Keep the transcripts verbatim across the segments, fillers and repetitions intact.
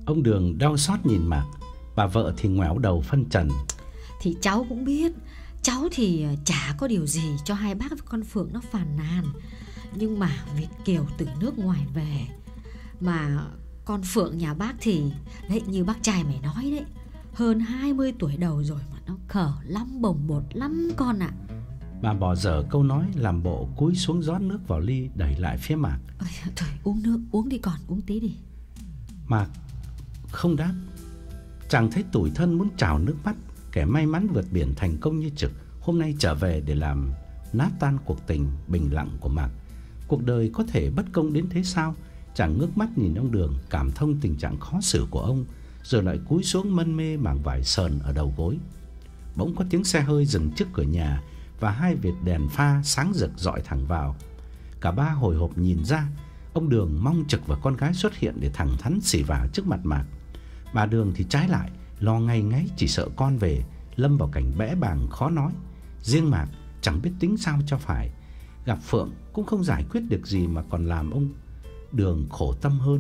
Ông Đường đau xót nhìn Mạc. Bà vợ thì ngoẻo đầu phân trần. Thì cháu cũng biết, cháu thì chả có điều gì cho hai bác với con Phượng nó phàn nàn. Nhưng mà Việt kiều từ nước ngoài về, mà con Phượng nhà bác thì đấy, như bác trai mày nói đấy, hơn hai mươi tuổi đầu rồi mà nó khờ lắm, bồng bột lắm con ạ. Bà bỏ dở câu nói, làm bộ cúi xuống rót nước vào ly đẩy lại phía Mạc. Ôi, thôi uống nước, uống đi con, uống tí đi. Mạc không đáp. Chàng thấy tủi thân muốn trào nước mắt. Kẻ may mắn vượt biển thành công như Trực hôm nay trở về để làm nát tan cuộc tình bình lặng của Mạc. Cuộc đời có thể bất công đến thế sao? Chàng ngước mắt nhìn ông Đường, cảm thông tình trạng khó xử của ông, rồi lại cúi xuống mân mê mảng vải sờn ở đầu gối. Bỗng có tiếng xe hơi dừng trước cửa nhà, và hai vệt đèn pha sáng rực dọi thẳng vào. Cả ba hồi hộp nhìn ra. Ông Đường mong Trực và con gái xuất hiện để thẳng thắn xỉ vả trước mặt Mạc. Bà Đường thì trái lại, lo ngay ngáy chỉ sợ con về lâm vào cảnh bẽ bàng khó nói. Riêng Mạc chẳng biết tính sao cho phải. Gặp Phượng cũng không giải quyết được gì mà còn làm ông Đường khổ tâm hơn.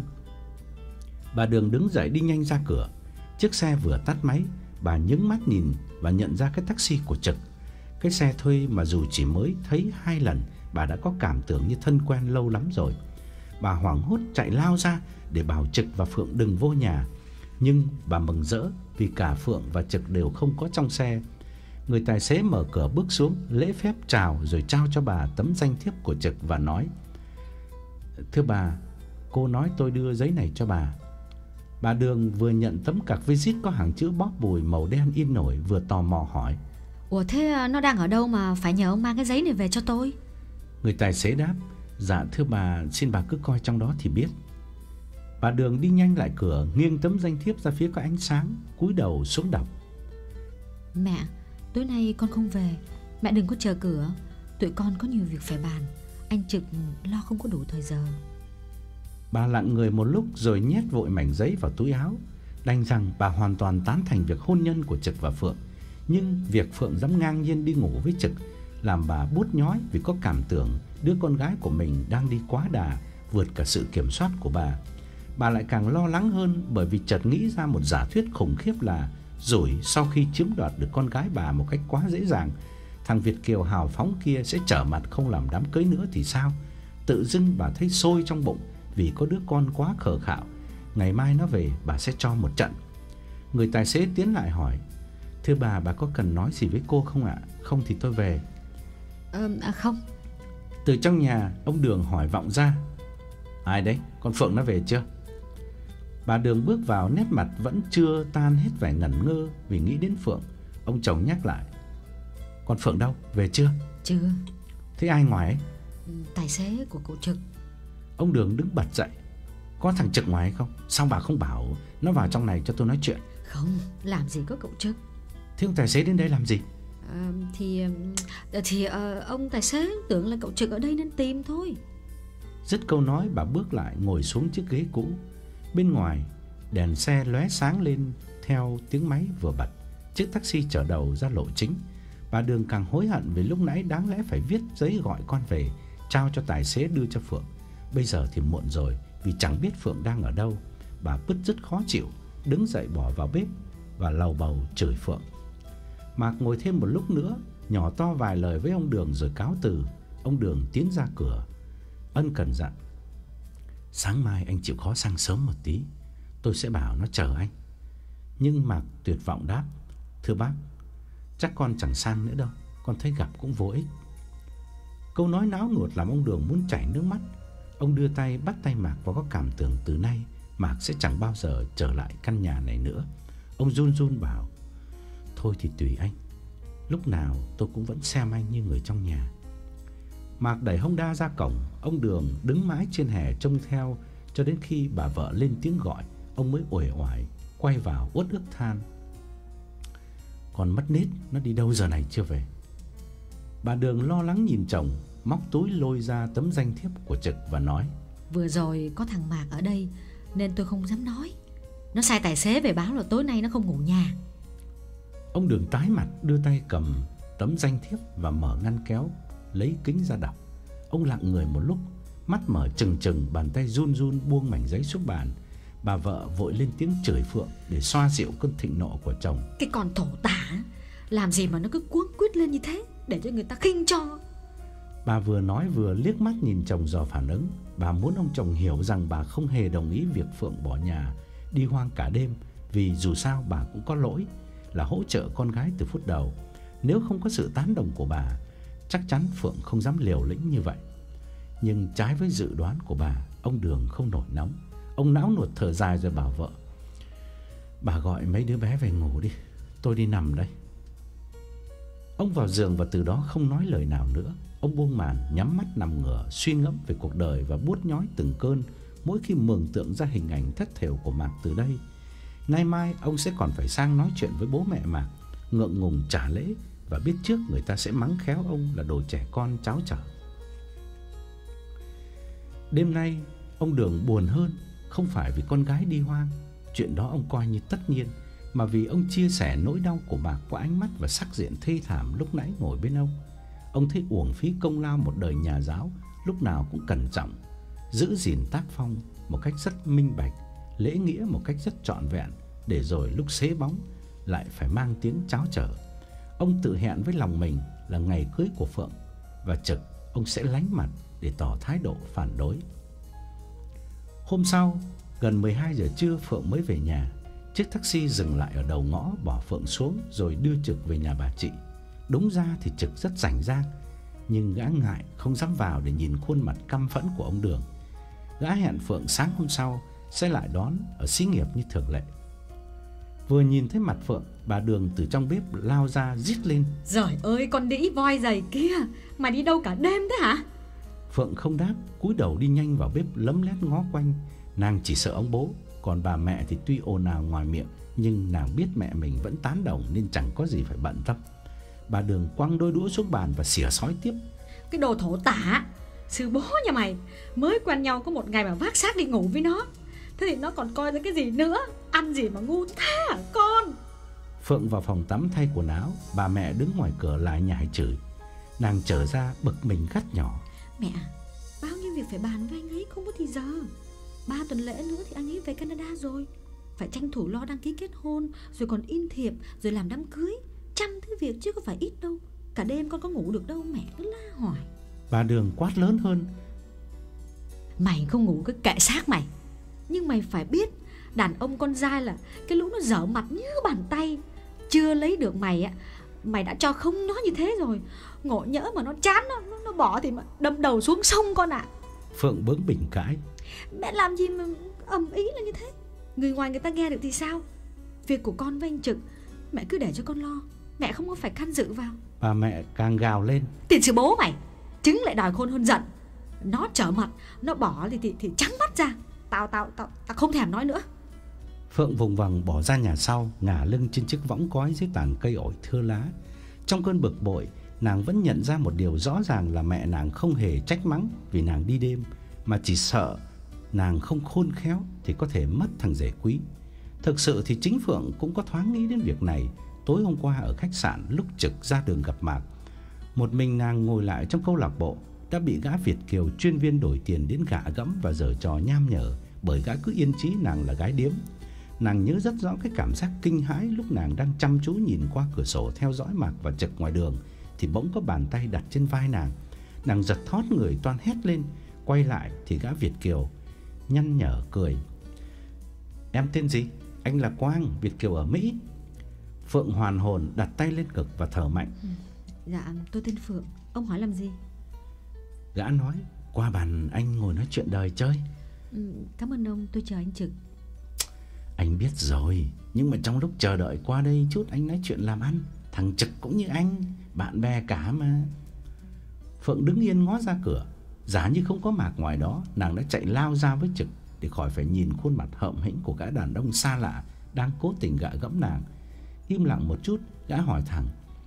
Bà Đường đứng dậy đi nhanh ra cửa. Chiếc xe vừa tắt máy, bà nhướng mắt nhìn và nhận ra cái taxi của Trực. Cái xe thuê mà dù chỉ mới thấy hai lần, bà đã có cảm tưởng như thân quen lâu lắm rồi. Bà hoảng hốt chạy lao ra để bảo Trực và Phượng đừng vô nhà. Nhưng bà mừng rỡ vì cả Phượng và Trực đều không có trong xe. Người tài xế mở cửa bước xuống, lễ phép chào rồi trao cho bà tấm danh thiếp của Trực và nói: "Thưa bà, cô nói tôi đưa giấy này cho bà." Bà Đường vừa nhận tấm cạc visit có hàng chữ bóp bùi màu đen in nổi, vừa tò mò hỏi: Ủa thế nó đang ở đâu mà phải nhờ ông mang cái giấy này về cho tôi? Người tài xế đáp: "Dạ thưa bà, xin bà cứ coi trong đó thì biết." Bà Đường đi nhanh lại cửa, nghiêng tấm danh thiếp ra phía có ánh sáng, cúi đầu xuống đọc: "Mẹ, tối nay con không về, mẹ đừng có chờ cửa, tụi con có nhiều việc phải bàn, anh Trực lo không có đủ thời giờ." Bà lặng người một lúc rồi nhét vội mảnh giấy vào túi áo. Đành rằng bà hoàn toàn tán thành việc hôn nhân của Trực và Phượng. Nhưng việc Phượng dám ngang nhiên đi ngủ với Trực làm bà buốt nhói, vì có cảm tưởng đứa con gái của mình đang đi quá đà, vượt cả sự kiểm soát của bà. Bà lại càng lo lắng hơn, bởi vì chợt nghĩ ra một giả thuyết khủng khiếp là rủi sau khi chiếm đoạt được con gái bà một cách quá dễ dàng, thằng Việt kiều hào phóng kia sẽ trở mặt không làm đám cưới nữa thì sao? Tự dưng bà thấy sôi trong bụng vì có đứa con quá khờ khạo. Ngày mai nó về bà sẽ cho một trận. Người tài xế tiến lại hỏi: "Thưa bà, bà có cần nói gì với cô không ạ? Không thì tôi về." Ờ, à không. Từ trong nhà, ông Đường hỏi vọng ra: "Ai đấy? Con Phượng nó về chưa?" Bà Đường bước vào, nét mặt vẫn chưa tan hết vẻ ngẩn ngơ vì nghĩ đến Phượng. Ông chồng nhắc lại: "Con Phượng đâu? Về chưa?" "Chưa." "Thế ai ngoài ấy?" "Tài xế của cậu Trực." Ông Đường đứng bật dậy: "Có thằng Trực ngoài hay không? Sao bà không bảo nó vào trong này cho tôi nói chuyện?" "Không, làm gì có cậu Trực." "Thế ông tài xế đến đây làm gì?" À, thì thì uh, ông tài xế tưởng là cậu Trực ở đây nên tìm thôi." Dứt câu nói, bà bước lại ngồi xuống chiếc ghế cũ. Bên ngoài, đèn xe lóe sáng lên theo tiếng máy vừa bật. Chiếc taxi chở đầu ra lộ chính. Bà Đường càng hối hận vì lúc nãy đáng lẽ phải viết giấy gọi con về, trao cho tài xế đưa cho Phượng. Bây giờ thì muộn rồi, vì chẳng biết Phượng đang ở đâu. Bà bứt rứt khó chịu, đứng dậy bỏ vào bếp và lầu bầu chửi Phượng. Mạc ngồi thêm một lúc nữa, nhỏ to vài lời với ông Đường rồi cáo từ. Ông Đường tiến ra cửa, ân cần dặn: "Sáng mai anh chịu khó sang sớm một tí, tôi sẽ bảo nó chờ anh." Nhưng Mạc tuyệt vọng đáp: "Thưa bác, chắc con chẳng sang nữa đâu, con thấy gặp cũng vô ích." Câu nói náo nuột làm ông Đường muốn chảy nước mắt. Ông đưa tay bắt tay Mạc và có cảm tưởng từ nay Mạc sẽ chẳng bao giờ trở lại căn nhà này nữa. Ông run run bảo: "Thôi thì tùy anh, lúc nào tôi cũng vẫn xem anh như người trong nhà." Mạc đẩy Honda ra cổng. Ông Đường đứng mãi trên hè trông theo cho đến khi bà vợ lên tiếng gọi, ông mới uể oải quay vào uất ức than: "Còn mất nết, nó đi đâu giờ này chưa về?" Bà Đường lo lắng nhìn chồng, móc túi lôi ra tấm danh thiếp của Trực và nói: "Vừa rồi có thằng Mạc ở đây nên tôi không dám nói. Nó sai tài xế về báo là tối nay nó không ngủ nhà." Ông Đường tái mặt, đưa tay cầm tấm danh thiếp và mở ngăn kéo, lấy kính ra đọc. Ông lặng người một lúc, mắt mở trừng trừng, bàn tay run run buông mảnh giấy xuống bàn. Bà vợ vội lên tiếng chửi Phượng để xoa dịu cơn thịnh nộ của chồng. Cái con thổ tả, làm gì mà nó cứ cuống quýt lên như thế, để cho người ta khinh cho. Bà vừa nói vừa liếc mắt nhìn chồng dò phản ứng. Bà muốn ông chồng hiểu rằng bà không hề đồng ý việc Phượng bỏ nhà đi hoang cả đêm, vì dù sao bà cũng có lỗi là hỗ trợ con gái từ phút đầu. Nếu không có sự tán đồng của bà, chắc chắn Phượng không dám liều lĩnh như vậy. Nhưng trái với dự đoán của bà, ông Đường không nổi nóng. Ông não nuột thở dài rồi bảo vợ: "Bà gọi mấy đứa bé về ngủ đi, tôi đi nằm đây." Ông vào giường và từ đó không nói lời nào nữa. Ông buông màn, nhắm mắt nằm ngửa, suy ngẫm về cuộc đời và buốt nhói từng cơn mỗi khi mường tượng ra hình ảnh thất thểu của Mạc từ đây. Nay mai ông sẽ còn phải sang nói chuyện với bố mẹ Mạc, ngượng ngùng trả lễ và biết trước người ta sẽ mắng khéo ông là đồ trẻ con cháu chở. Đêm nay ông Đường buồn hơn, không phải vì con gái đi hoang, chuyện đó ông coi như tất nhiên, mà vì ông chia sẻ nỗi đau của Mạc qua ánh mắt và sắc diện thê thảm lúc nãy ngồi bên ông. Ông thấy uổng phí công lao một đời nhà giáo, lúc nào cũng cẩn trọng, giữ gìn tác phong một cách rất minh bạch, lễ nghĩa một cách rất trọn vẹn, để rồi lúc xế bóng lại phải mang tiếng cháo trở. Ông tự hẹn với lòng mình là ngày cưới của Phượng và trực ông sẽ lánh mặt để tỏ thái độ phản đối. Hôm sau, gần mười hai giờ trưa Phượng mới về nhà. Chiếc taxi dừng lại ở đầu ngõ, bỏ Phượng xuống rồi đưa Trực về nhà bà chị. Đúng ra thì Trực rất rảnh rang, nhưng gã ngại không dám vào để nhìn khuôn mặt căm phẫn của ông Đường. Gã hẹn Phượng sáng hôm sau sẽ lại đón ở xí nghiệp như thường lệ. Vừa nhìn thấy mặt Phượng, bà Đường từ trong bếp lao ra rít lên: "Giời ơi, con đĩ voi dày kia, mày đi đâu cả đêm thế hả?" Phượng không đáp, cúi đầu đi nhanh vào bếp lấm lét ngó quanh. Nàng chỉ sợ ông bố, còn bà mẹ thì tuy ồn ào ngoài miệng, nhưng nàng biết mẹ mình vẫn tán đồng nên chẳng có gì phải bận tâm. Bà Đường quăng đôi đũa xuống bàn và xỉa xói tiếp: "Cái đồ thổ tả, sư bố nhà mày mới quen nhau có một ngày mà vác xác đi ngủ với nó, thế thì nó còn coi ra cái gì nữa? Ăn gì mà ngu thế hả con?" Phượng vào phòng tắm thay quần áo, bà mẹ đứng ngoài cửa lại nhảy chửi. Nàng trở ra bực mình gắt nhỏ: "Mẹ, bao nhiêu việc phải bàn với anh ấy, không có thì giờ. Ba tuần lễ nữa thì anh ấy về Canada rồi, phải tranh thủ lo đăng ký kết hôn, rồi còn in thiệp, rồi làm đám cưới. Trăm thứ việc chứ có phải ít đâu. Cả đêm con có ngủ được đâu, mẹ cứ la hoài." Bà Đường quát lớn hơn: "Mày không ngủ cái kệ xác mày. Nhưng mày phải biết, đàn ông con trai là cái lũ nó dở mặt như bàn tay. Chưa lấy được mày á, mày đã cho không nó như thế rồi. Ngộ nhỡ mà nó chán, nó, nó, nó bỏ thì mà đâm đầu xuống sông con ạ." Phượng bướng bỉnh cãi: "Mẹ làm gì mà ầm ý là như thế? Người ngoài người ta nghe được thì sao? Việc của con với anh Trực, mẹ cứ để cho con lo, mẹ không có phải can dự vào." Bà mẹ càng gào lên: "Tiền sư bố mày, trứng lại đòi khôn hơn giận. Nó trở mặt, nó bỏ thì, thì, thì trắng mắt ra. Tao, tao, tao, tao không thèm nói nữa." Phượng vùng vằng bỏ ra nhà sau, ngả lưng trên chiếc võng cói dưới tàn cây ổi thưa lá. Trong cơn bực bội, nàng vẫn nhận ra một điều rõ ràng là mẹ nàng không hề trách mắng vì nàng đi đêm, mà chỉ sợ nàng không khôn khéo thì có thể mất thằng rể quý. Thực sự thì chính Phượng cũng có thoáng nghĩ đến việc này tối hôm qua ở khách sạn lúc Trực ra đường gặp Mạc. Một mình nàng ngồi lại trong câu lạc bộ đã bị gã Việt kiều chuyên viên đổi tiền đến gạ gẫm và giở trò nham nhở, bởi gã cứ yên chí nàng là gái điếm. Nàng nhớ rất rõ cái cảm giác kinh hãi lúc nàng đang chăm chú nhìn qua cửa sổ theo dõi Mạc và Trực ngoài đường, thì bỗng có bàn tay đặt trên vai nàng. Nàng giật thót người toan hét lên, quay lại thì gã Việt kiều nhăn nhở cười: "Em tên gì?" "Anh là Quang, Việt kiều ở Mỹ." Phượng hoàn hồn đặt tay lên ngực và thở mạnh: ừ. "Dạ, tôi tên Phượng, ông hỏi làm gì?" Gã nói: "Qua bàn anh ngồi nói chuyện đời chơi." ừ, "Cảm ơn ông, tôi chờ anh Trực." "Anh biết rồi, nhưng mà trong lúc chờ đợi qua đây chút anh nói chuyện làm ăn. Thằng Trực cũng như anh, bạn bè cả mà." Phượng đứng yên ngó ra cửa, giả như không có Mạc ngoài đó. Nàng đã chạy lao ra với Trực để khỏi phải nhìn khuôn mặt hậm hĩnh của gã đàn ông xa lạ đang cố tình gạ gẫm nàng. Im lặng một chút, gã hỏi thẳng: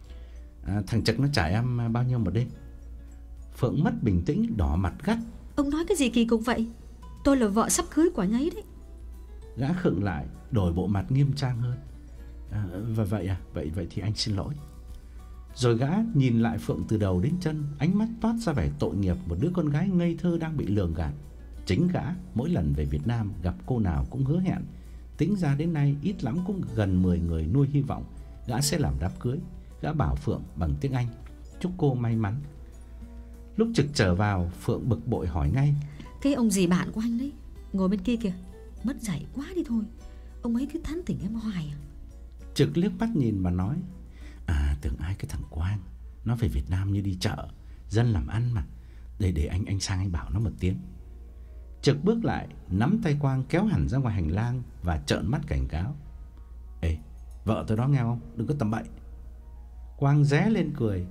à, "Thằng Trực nó trả em bao nhiêu một đêm?" Phượng mất bình tĩnh, đỏ mặt gắt: "Ông nói cái gì kỳ cục vậy? Tôi là vợ sắp cưới của anh ấy đấy." Gã khựng lại, đổi bộ mặt nghiêm trang hơn: à, và vậy à, vậy vậy thì anh xin lỗi." Rồi gã nhìn lại Phượng từ đầu đến chân, ánh mắt toát ra vẻ tội nghiệp một đứa con gái ngây thơ đang bị lường gạt. Chính gã mỗi lần về Việt Nam gặp cô nào cũng hứa hẹn, tính ra đến nay ít lắm cũng gần mười người nuôi hy vọng gã sẽ làm đám cưới. Gã bảo Phượng bằng tiếng Anh, chúc cô may mắn. Lúc Trực trở vào, Phượng bực bội hỏi ngay: Cái ông dì bạn của anh đấy, ngồi bên kia kìa, mất dạy quá đi thôi. Ông ấy cứ thán tỉnh em hoài à? Trực liếc mắt nhìn và nói: À, tưởng ai cái thằng Quang, nó về Việt Nam như đi chợ, dân làm ăn mà. Để để anh anh sang anh bảo nó một tiếng. Trực bước lại, nắm tay Quang kéo hẳn ra ngoài hành lang và trợn mắt cảnh cáo: Ê, vợ tôi đó nghe không, đừng có tầm bậy. Quang ré lên cười.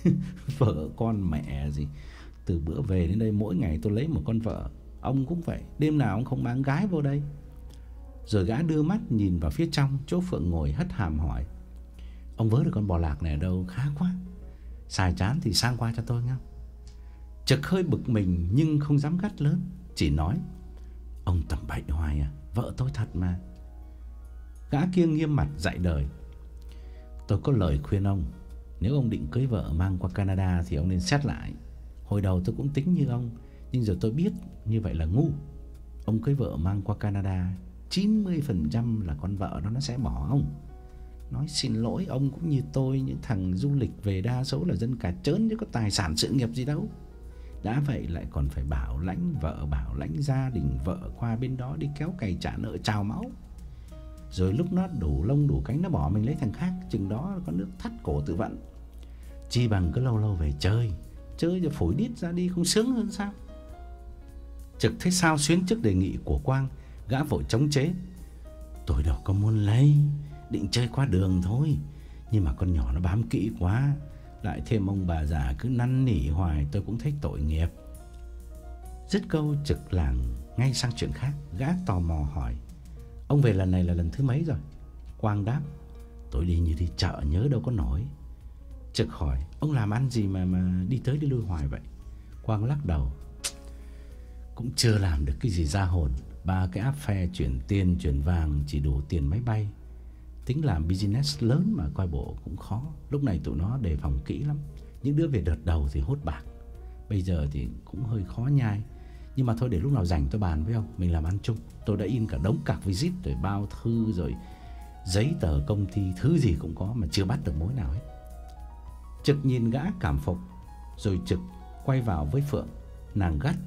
Vợ con mẹ gì, từ bữa về đến đây mỗi ngày tôi lấy một con vợ. Ông cũng vậy, đêm nào ông không mang gái vô đây. Rồi gã đưa mắt nhìn vào phía trong, chỗ Phượng ngồi hất hàm hỏi: Ông vớ được con bò lạc này ở đâu, khá quá. Xài chán thì sang qua cho tôi nghe. Trực hơi bực mình nhưng không dám gắt lớn, chỉ nói: Ông tầm bậy hoài à, vợ tôi thật mà. Gã kia nghiêm mặt dạy đời: Tôi có lời khuyên ông, nếu ông định cưới vợ mang qua Canada thì ông nên xét lại. Hồi đầu tôi cũng tính như ông, nhưng rồi tôi biết như vậy là ngu. Ông cưới vợ mang qua Canada, chín mươi phần trăm là con vợ đó nó sẽ bỏ ông. Nói xin lỗi, ông cũng như tôi, những thằng du lịch về đa số là dân cả trớn chứ có tài sản sự nghiệp gì đâu. Đã vậy lại còn phải bảo lãnh vợ, bảo lãnh gia đình vợ qua bên đó đi kéo cày trả nợ trào máu. Rồi lúc nó đủ lông đủ cánh nó bỏ mình lấy thằng khác, chừng đó có nước thắt cổ tự vận. Chi bằng cứ lâu lâu về chơi, chơi cho phổi đít ra đi, không sướng hơn sao? Trực thấy sao xuyến trước đề nghị của Quang, gã vội chống chế: Tôi đâu có muốn lấy, định chơi qua đường thôi. Nhưng mà con nhỏ nó bám kỹ quá, lại thêm ông bà già cứ năn nỉ hoài, tôi cũng thấy tội nghiệp. Dứt câu, Trực lảng ngay sang chuyện khác. Gã tò mò hỏi: Ông về lần này là lần thứ mấy rồi? Quang đáp: Tôi đi như đi chợ, nhớ đâu có nổi. Trực hỏi: Ông làm ăn gì mà mà đi tới đi lui hoài vậy? Quang lắc đầu: Cũng chưa làm được cái gì ra hồn. Ba cái app phe chuyển tiền chuyển vàng chỉ đủ tiền máy bay. Tính làm business lớn mà coi bộ cũng khó. Lúc này tụi nó đề phòng kỹ lắm. Những đứa về đợt đầu thì hốt bạc, bây giờ thì cũng hơi khó nhai. Nhưng mà thôi, để lúc nào rảnh tôi bàn với ông, mình làm ăn chung. Tôi đã in cả đống cạc visit rồi bao thư rồi giấy tờ công ty, thứ gì cũng có mà chưa bắt được mối nào hết. Trực nhìn gã cảm phục, rồi Trực quay vào với Phượng. Nàng gắt: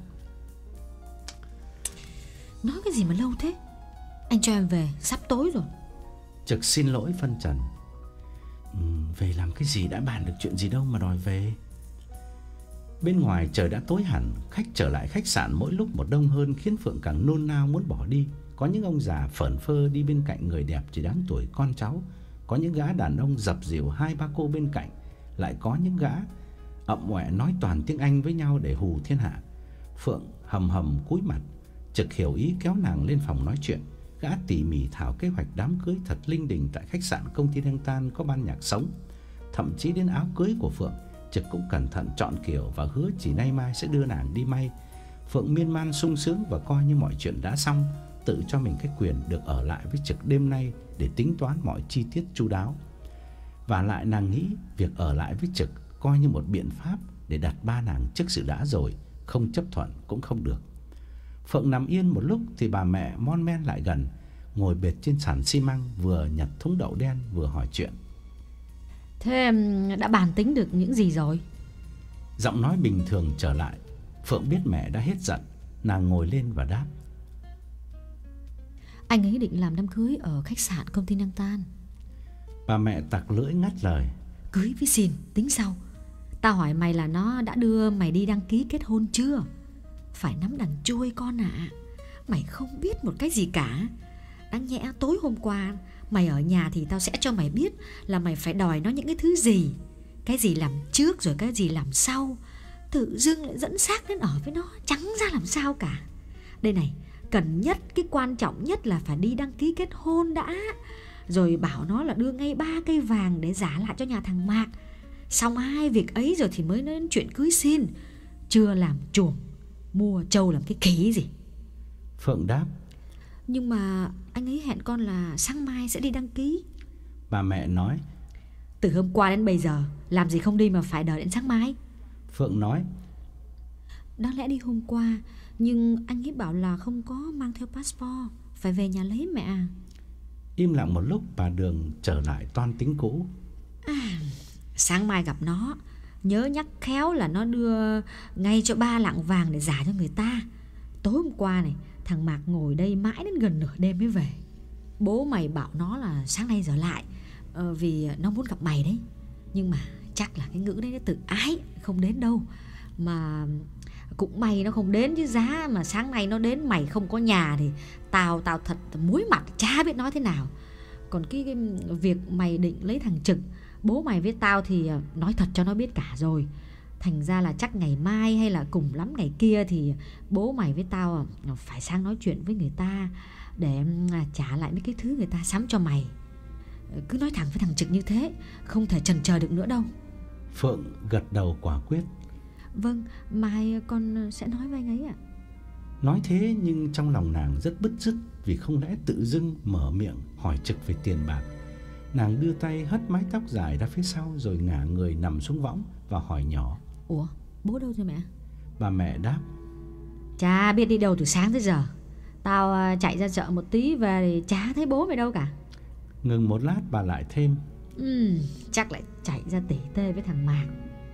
Nói cái gì mà lâu thế? Anh cho em về, sắp tối rồi. Trực xin lỗi phân trần: ừ, Về làm cái gì, đã bàn được chuyện gì đâu mà đòi về. Bên ngoài trời đã tối hẳn, khách trở lại khách sạn mỗi lúc một đông hơn, khiến Phượng càng nôn nao muốn bỏ đi. Có những ông già phởn phơ đi bên cạnh người đẹp chỉ đáng tuổi con cháu, có những gã đàn ông dập dìu hai ba cô bên cạnh, lại có những gã ậm oẹ nói toàn tiếng Anh với nhau để hù thiên hạ. Phượng hầm hầm cúi mặt. Trực hiểu ý kéo nàng lên phòng nói chuyện. Gã tỉ mỉ thảo kế hoạch đám cưới thật linh đình tại khách sạn Công ty Đăng Tan có ban nhạc sống. Thậm chí đến áo cưới của Phượng, Trực cũng cẩn thận chọn kiểu và hứa chỉ nay mai sẽ đưa nàng đi may. Phượng miên man sung sướng và coi như mọi chuyện đã xong, tự cho mình cái quyền được ở lại với Trực đêm nay để tính toán mọi chi tiết chu đáo. Và lại nàng nghĩ việc ở lại với Trực coi như một biện pháp để đặt ba nàng trước sự đã rồi, không chấp thuận cũng không được. Phượng nằm yên một lúc thì bà mẹ mon men lại gần, ngồi bệt trên sàn xi măng, vừa nhặt thúng đậu đen vừa hỏi chuyện. Thế đã bàn tính được những gì rồi? Giọng nói bình thường trở lại. Phượng biết mẹ đã hết giận, nàng ngồi lên và đáp: Anh ấy định làm đám cưới ở khách sạn Công ty Đăng Tan. Bà mẹ tặc lưỡi ngắt lời: Cưới với xin tính sau. Tao hỏi mày là nó đã đưa mày đi đăng ký kết hôn chưa? Phải nắm đằng chui con ạ. À. Mày không biết một cái gì cả. Đáng nhẽ tối hôm qua mày ở nhà thì tao sẽ cho mày biết là mày phải đòi nó những cái thứ gì, cái gì làm trước rồi cái gì làm sau. Tự dưng lại dẫn xác đến ở với nó, chẳng ra làm sao cả. Đây này, cần nhất, cái quan trọng nhất là phải đi đăng ký kết hôn đã. Rồi bảo nó là đưa ngay ba cây vàng để giả lại cho nhà thằng Mạc. Xong hai việc ấy rồi thì mới nói đến chuyện cưới xin. Chưa làm chuồng, mua trâu làm cái ký gì. Phượng đáp: Nhưng mà anh ấy hẹn con là sáng mai sẽ đi đăng ký. Bà mẹ nói: Từ hôm qua đến bây giờ làm gì không đi mà phải đợi đến sáng mai? Phượng nói: Đáng lẽ đi hôm qua, Nhưng anh ấy bảo là không có mang theo passport, phải về nhà lấy mẹ à. Im lặng một lúc, bà Đường trở lại toan tính cũ. À, sáng mai gặp nó, nhớ nhắc khéo là nó đưa ngay cho ba lạng vàng để giả cho người ta. Tối hôm qua này, thằng Mạc ngồi đây mãi đến gần nửa đêm mới về. Bố mày bảo nó là sáng nay giờ lại, ờ, vì nó muốn gặp mày đấy. Nhưng mà chắc là cái ngữ đấy nó tự ái, không đến đâu. Mà cũng may nó không đến, chứ giá mà sáng nay nó đến mày không có nhà thì Tao tao thật muối mặt chả biết nói thế nào. Còn cái, cái việc mày định lấy thằng Trực, bố mày với tao thì nói thật cho nó biết cả rồi. Thành ra là chắc ngày mai hay là cùng lắm ngày kia thì bố mày với tao phải sang nói chuyện với người ta để trả lại mấy cái thứ người ta sắm cho mày. Cứ nói thẳng với thằng Trực như thế, không thể chần chờ được nữa đâu. Phượng gật đầu quả quyết. Vâng, mai con sẽ nói với anh ấy ạ. Nói thế nhưng trong lòng nàng rất bứt rứt, vì không lẽ tự dưng mở miệng hỏi Trực về tiền bạc. Nàng đưa tay hất mái tóc dài ra phía sau rồi ngả người nằm xuống võng và hỏi nhỏ: Ủa, bố đâu rồi mẹ? Bà mẹ đáp: Chả biết đi đâu từ sáng tới giờ. Tao chạy ra chợ một tí về thì chả thấy bố mày đâu cả. Ngừng một lát bà lại thêm: Ừ, chắc lại chạy ra tỉ tê với thằng Mạc.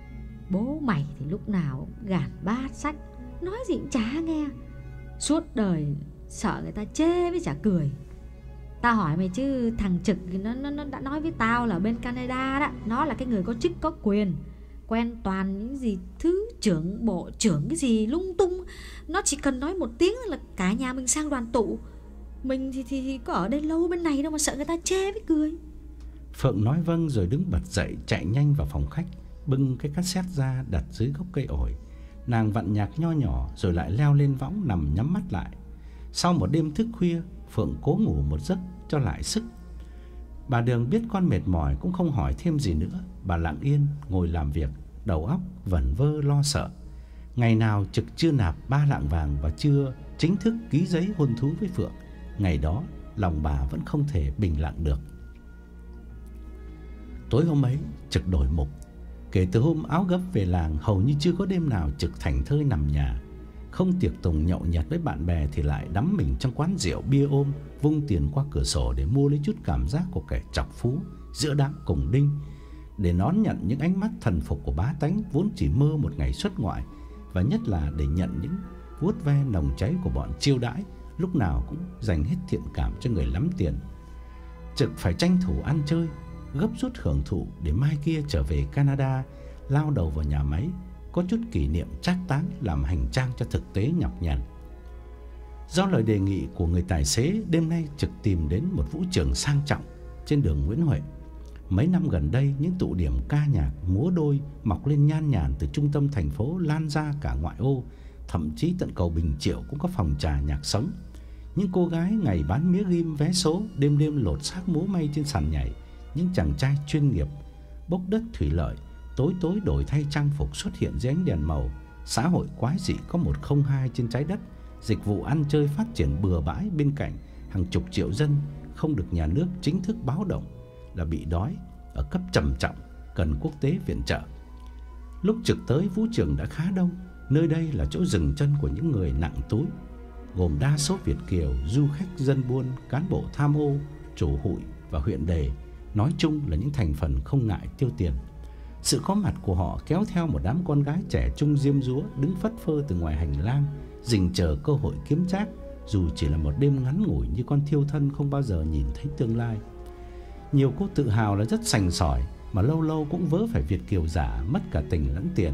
Bố mày thì lúc nào gàn bát sách, nói gì cũng chả nghe. Suốt đời sợ người ta chê với chả cười. Tao hỏi mày chứ thằng Trực nó, nó, nó đã nói với tao là bên Canada đó, nó là cái người có chức có quyền, quen toàn những gì thứ trưởng, bộ trưởng cái gì lung tung. Nó chỉ cần nói một tiếng là cả nhà mình sang đoàn tụ. Mình thì, thì, thì có ở đây lâu bên này đâu mà sợ người ta chê với cười. Phượng nói vâng rồi đứng bật dậy chạy nhanh vào phòng khách, bưng cái cassette ra đặt dưới gốc cây ổi. Nàng vặn nhạc nho nhỏ rồi lại leo lên võng nằm nhắm mắt lại. Sau một đêm thức khuya, Phượng cố ngủ một giấc cho lại sức. Bà Đường biết con mệt mỏi cũng không hỏi thêm gì nữa. Bà lặng yên ngồi làm việc, đầu óc vẩn vơ lo sợ. Ngày nào Trực chưa nạp ba lạng vàng và chưa chính thức ký giấy hôn thú với Phượng, ngày đó lòng bà vẫn không thể bình lặng được. Tối hôm ấy Trực đổi mục. Kể từ hôm áo gấp về làng, hầu như chưa có đêm nào Trực thảnh thơi nằm nhà. Không tiệc tùng nhậu nhẹt với bạn bè thì lại đắm mình trong quán rượu bia ôm, vung tiền qua cửa sổ để mua lấy chút cảm giác của kẻ trọc phú giữa đám cùng đinh, để đón nhận những ánh mắt thần phục của bá tánh vốn chỉ mơ một ngày xuất ngoại, và nhất là để nhận những vuốt ve nồng cháy của bọn chiêu đãi lúc nào cũng dành hết thiện cảm cho người lắm tiền. Trực phải tranh thủ ăn chơi, gấp rút hưởng thụ để mai kia trở về Canada, lao đầu vào nhà máy, có chút kỷ niệm trác táng làm hành trang cho thực tế nhọc nhằn. Do lời đề nghị của người tài xế, đêm nay Trực tìm đến một vũ trường sang trọng trên đường Nguyễn Huệ. Mấy năm gần đây, những tụ điểm ca nhạc, múa đôi mọc lên nhan nhản từ trung tâm thành phố lan ra cả ngoại ô, thậm chí tận cầu Bình Triệu cũng có phòng trà nhạc sống. Những cô gái ngày bán mía ghim vé số, đêm đêm lột xác múa may trên sàn nhảy. Những chàng trai chuyên nghiệp bốc đất thủy lợi, tối tối đổi thay trang phục xuất hiện dưới ánh đèn màu. Xã hội quái dị có một không hai trên trái đất. Dịch vụ ăn chơi phát triển bừa bãi, bên cạnh hàng chục triệu dân không được nhà nước chính thức báo động là bị đói ở cấp trầm trọng, cần quốc tế viện trợ. Lúc Trực tới, vũ trường đã khá đông. Nơi đây là chỗ dừng chân của những người nặng túi, gồm đa số Việt kiều, du khách, dân buôn, cán bộ tham ô, chủ hụi và huyện đề. Nói chung là những thành phần không ngại tiêu tiền. Sự có mặt của họ kéo theo một đám con gái trẻ trung diêm dúa đứng phất phơ từ ngoài hành lang, rình chờ cơ hội kiếm trác, dù chỉ là một đêm ngắn ngủi như con thiêu thân không bao giờ nhìn thấy tương lai. Nhiều cô tự hào là rất sành sỏi, mà lâu lâu cũng vớ phải Việt kiều giả, mất cả tình lẫn tiền.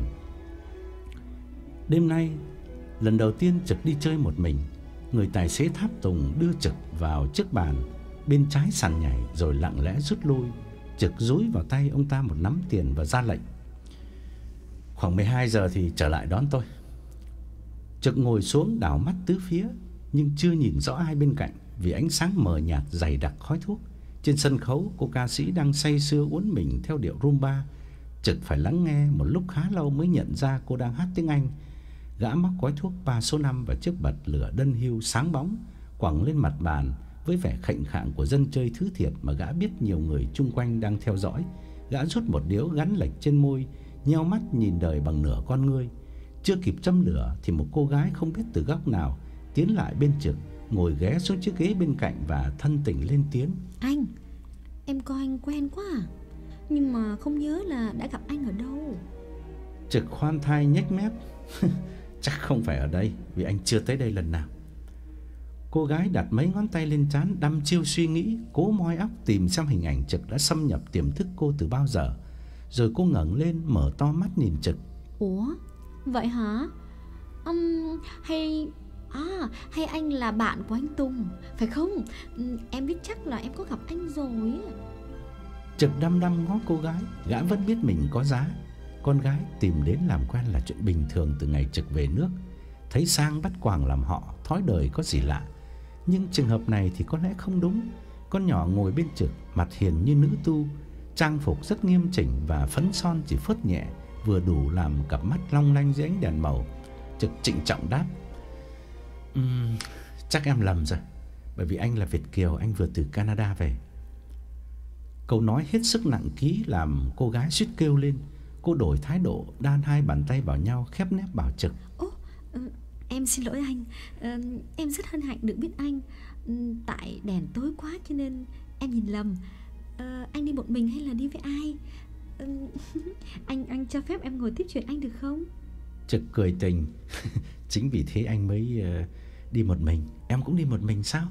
Đêm nay, lần đầu tiên Trực đi chơi một mình. Người tài xế tháp tùng đưa Trực vào chiếc bàn bên trái sàn nhảy rồi lặng lẽ rút lui. Trực dúi vào tay ông ta một nắm tiền và ra lệnh: khoảng mười hai giờ thì trở lại đón tôi. Trực ngồi xuống đảo mắt tứ phía, nhưng chưa nhìn rõ ai bên cạnh vì ánh sáng mờ nhạt dày đặc khói thuốc. Trên sân khấu, cô ca sĩ đang say sưa uốn mình theo điệu rumba. Trực phải lắng nghe một lúc khá lâu mới nhận ra cô đang hát tiếng Anh. Gã móc gói thuốc ba số năm và chiếc bật lửa đơn hưu sáng bóng quẳng lên mặt bàn với vẻ khệnh khạng của dân chơi thứ thiệt mà gã biết nhiều người chung quanh đang theo dõi. Gã rút một điếu gắn lệch trên môi, nheo mắt nhìn đời bằng nửa con ngươi. Chưa kịp châm lửa thì một cô gái không biết từ góc nào tiến lại bên Trực, ngồi ghé xuống chiếc ghế bên cạnh và thân tình lên tiếng: Anh, em coi anh quen quá à, nhưng mà không nhớ là đã gặp anh ở đâu. Trực khoan thai nhếch mép: Chắc không phải ở đây, vì anh chưa tới đây lần nào. Cô gái đặt mấy ngón tay lên trán, đăm chiêu suy nghĩ, cố moi óc tìm xem hình ảnh Trực đã xâm nhập tiềm thức cô từ bao giờ. Rồi cô ngẩng lên, mở to mắt nhìn Trực. Ủa, vậy hả? Um, hay... À, hay anh là bạn của anh Tùng, phải không? Um, em biết chắc là em có gặp anh rồi. Trực đăm đăm ngó cô gái, gã vẫn biết mình có giá. Con gái tìm đến làm quen là chuyện bình thường từ ngày Trực về nước. Thấy sang bắt quàng làm họ, thói đời có gì lạ. Nhưng trường hợp này thì có lẽ không đúng. Con nhỏ ngồi bên Trực, mặt hiền như nữ tu, trang phục rất nghiêm chỉnh và phấn son chỉ phớt nhẹ, vừa đủ làm cặp mắt long lanh dưới ánh đèn màu. Trực trịnh trọng đáp: uhm, Chắc em lầm rồi, bởi vì anh là Việt kiều, anh vừa từ Canada về. Câu nói hết sức nặng ký làm cô gái suýt kêu lên. Cô đổi thái độ, đan hai bàn tay vào nhau, khép nép bảo Trực: Ồ, uh, em xin lỗi anh, uh, em rất hân hạnh được biết anh. uh, Tại đèn tối quá cho nên em nhìn lầm. uh, Anh đi một mình hay là đi với ai? uh, Anh anh cho phép em ngồi tiếp chuyện anh được không? Trực cười tình: Chính vì thế anh mới uh, đi một mình. Em cũng đi một mình sao?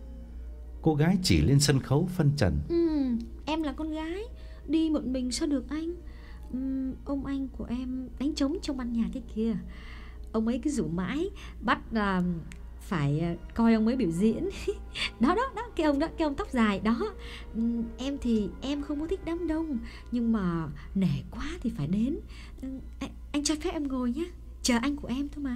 Cô gái chỉ lên sân khấu phân trần: ừ, Em là con gái, đi một mình sao được anh? uhm, Ông anh của em đánh trống trong ban nhạc cái kia. Ông ấy cứ rủ mãi, bắt là uh, phải uh, coi ông ấy biểu diễn. Đó đó đó, cái ông đó, cái ông tóc dài đó. uhm, Em thì em không có thích đám đông, nhưng mà nể quá thì phải đến. uhm, anh, anh cho phép em ngồi nhé, chờ anh của em thôi mà.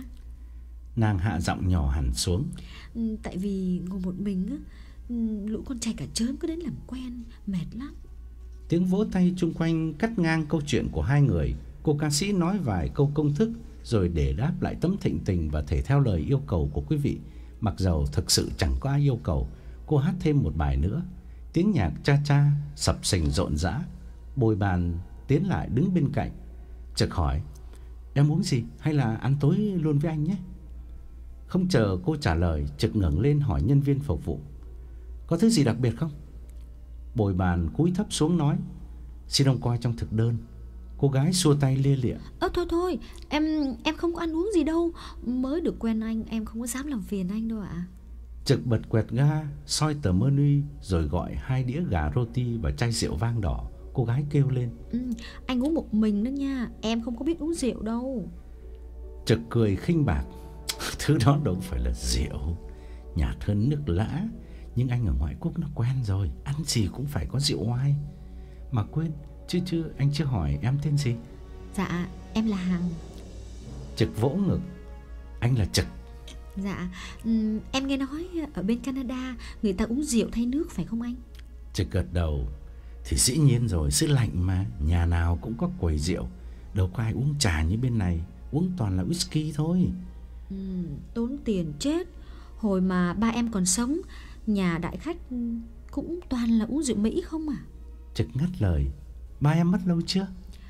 Nàng hạ giọng nhỏ hẳn xuống: uhm, Tại vì ngồi một mình á, uhm, lũ con trai cả chớm cứ đến làm quen, mệt lắm. Tiếng vỗ tay chung quanh cắt ngang câu chuyện của hai người. Cô ca sĩ nói vài câu công thức, rồi để đáp lại tấm thịnh tình và thể theo lời yêu cầu của quý vị. Mặc dầu thực sự chẳng có ai yêu cầu, cô hát thêm một bài nữa. Tiếng nhạc cha cha sập sình rộn rã. Bồi bàn tiến lại đứng bên cạnh. Trực hỏi: Em uống gì hay là ăn tối luôn với anh nhé? Không chờ cô trả lời, Trực ngẩng lên hỏi nhân viên phục vụ: Có thứ gì đặc biệt không? Bồi bàn cúi thấp xuống nói: Xin ông coi trong thực đơn. Cô gái xua tay lia lịa: Ơ thôi thôi, em em không có ăn uống gì đâu. Mới được quen anh, em không có dám làm phiền anh đâu ạ. Trực bật quẹt ga, soi tờ menu rồi gọi hai đĩa gà roti và chai rượu vang đỏ. Cô gái kêu lên: ừ, Anh uống một mình đó nha, em không có biết uống rượu đâu. Trực cười khinh bạc: Thứ đó đâu phải là rượu, nhạt hơn nước lã. Nhưng anh ở ngoại quốc nó quen rồi, ăn gì cũng phải có rượu oai. Mà quên, chứ chứ anh chưa hỏi em tên gì. Dạ, em là Hằng. Trực vỗ ngực: Anh là Trực. Dạ, um, em nghe nói ở bên Canada người ta uống rượu thay nước phải không anh? Trực gật đầu: Thì dĩ nhiên rồi, xứ lạnh mà, nhà nào cũng có quầy rượu. Đâu có ai uống trà như bên này, uống toàn là whisky thôi. ừ, Tốn tiền chết. Hồi mà ba em còn sống, nhà đại khách cũng toàn là uống rượu Mỹ không à. Trực ngắt lời: Ba em mất lâu chưa?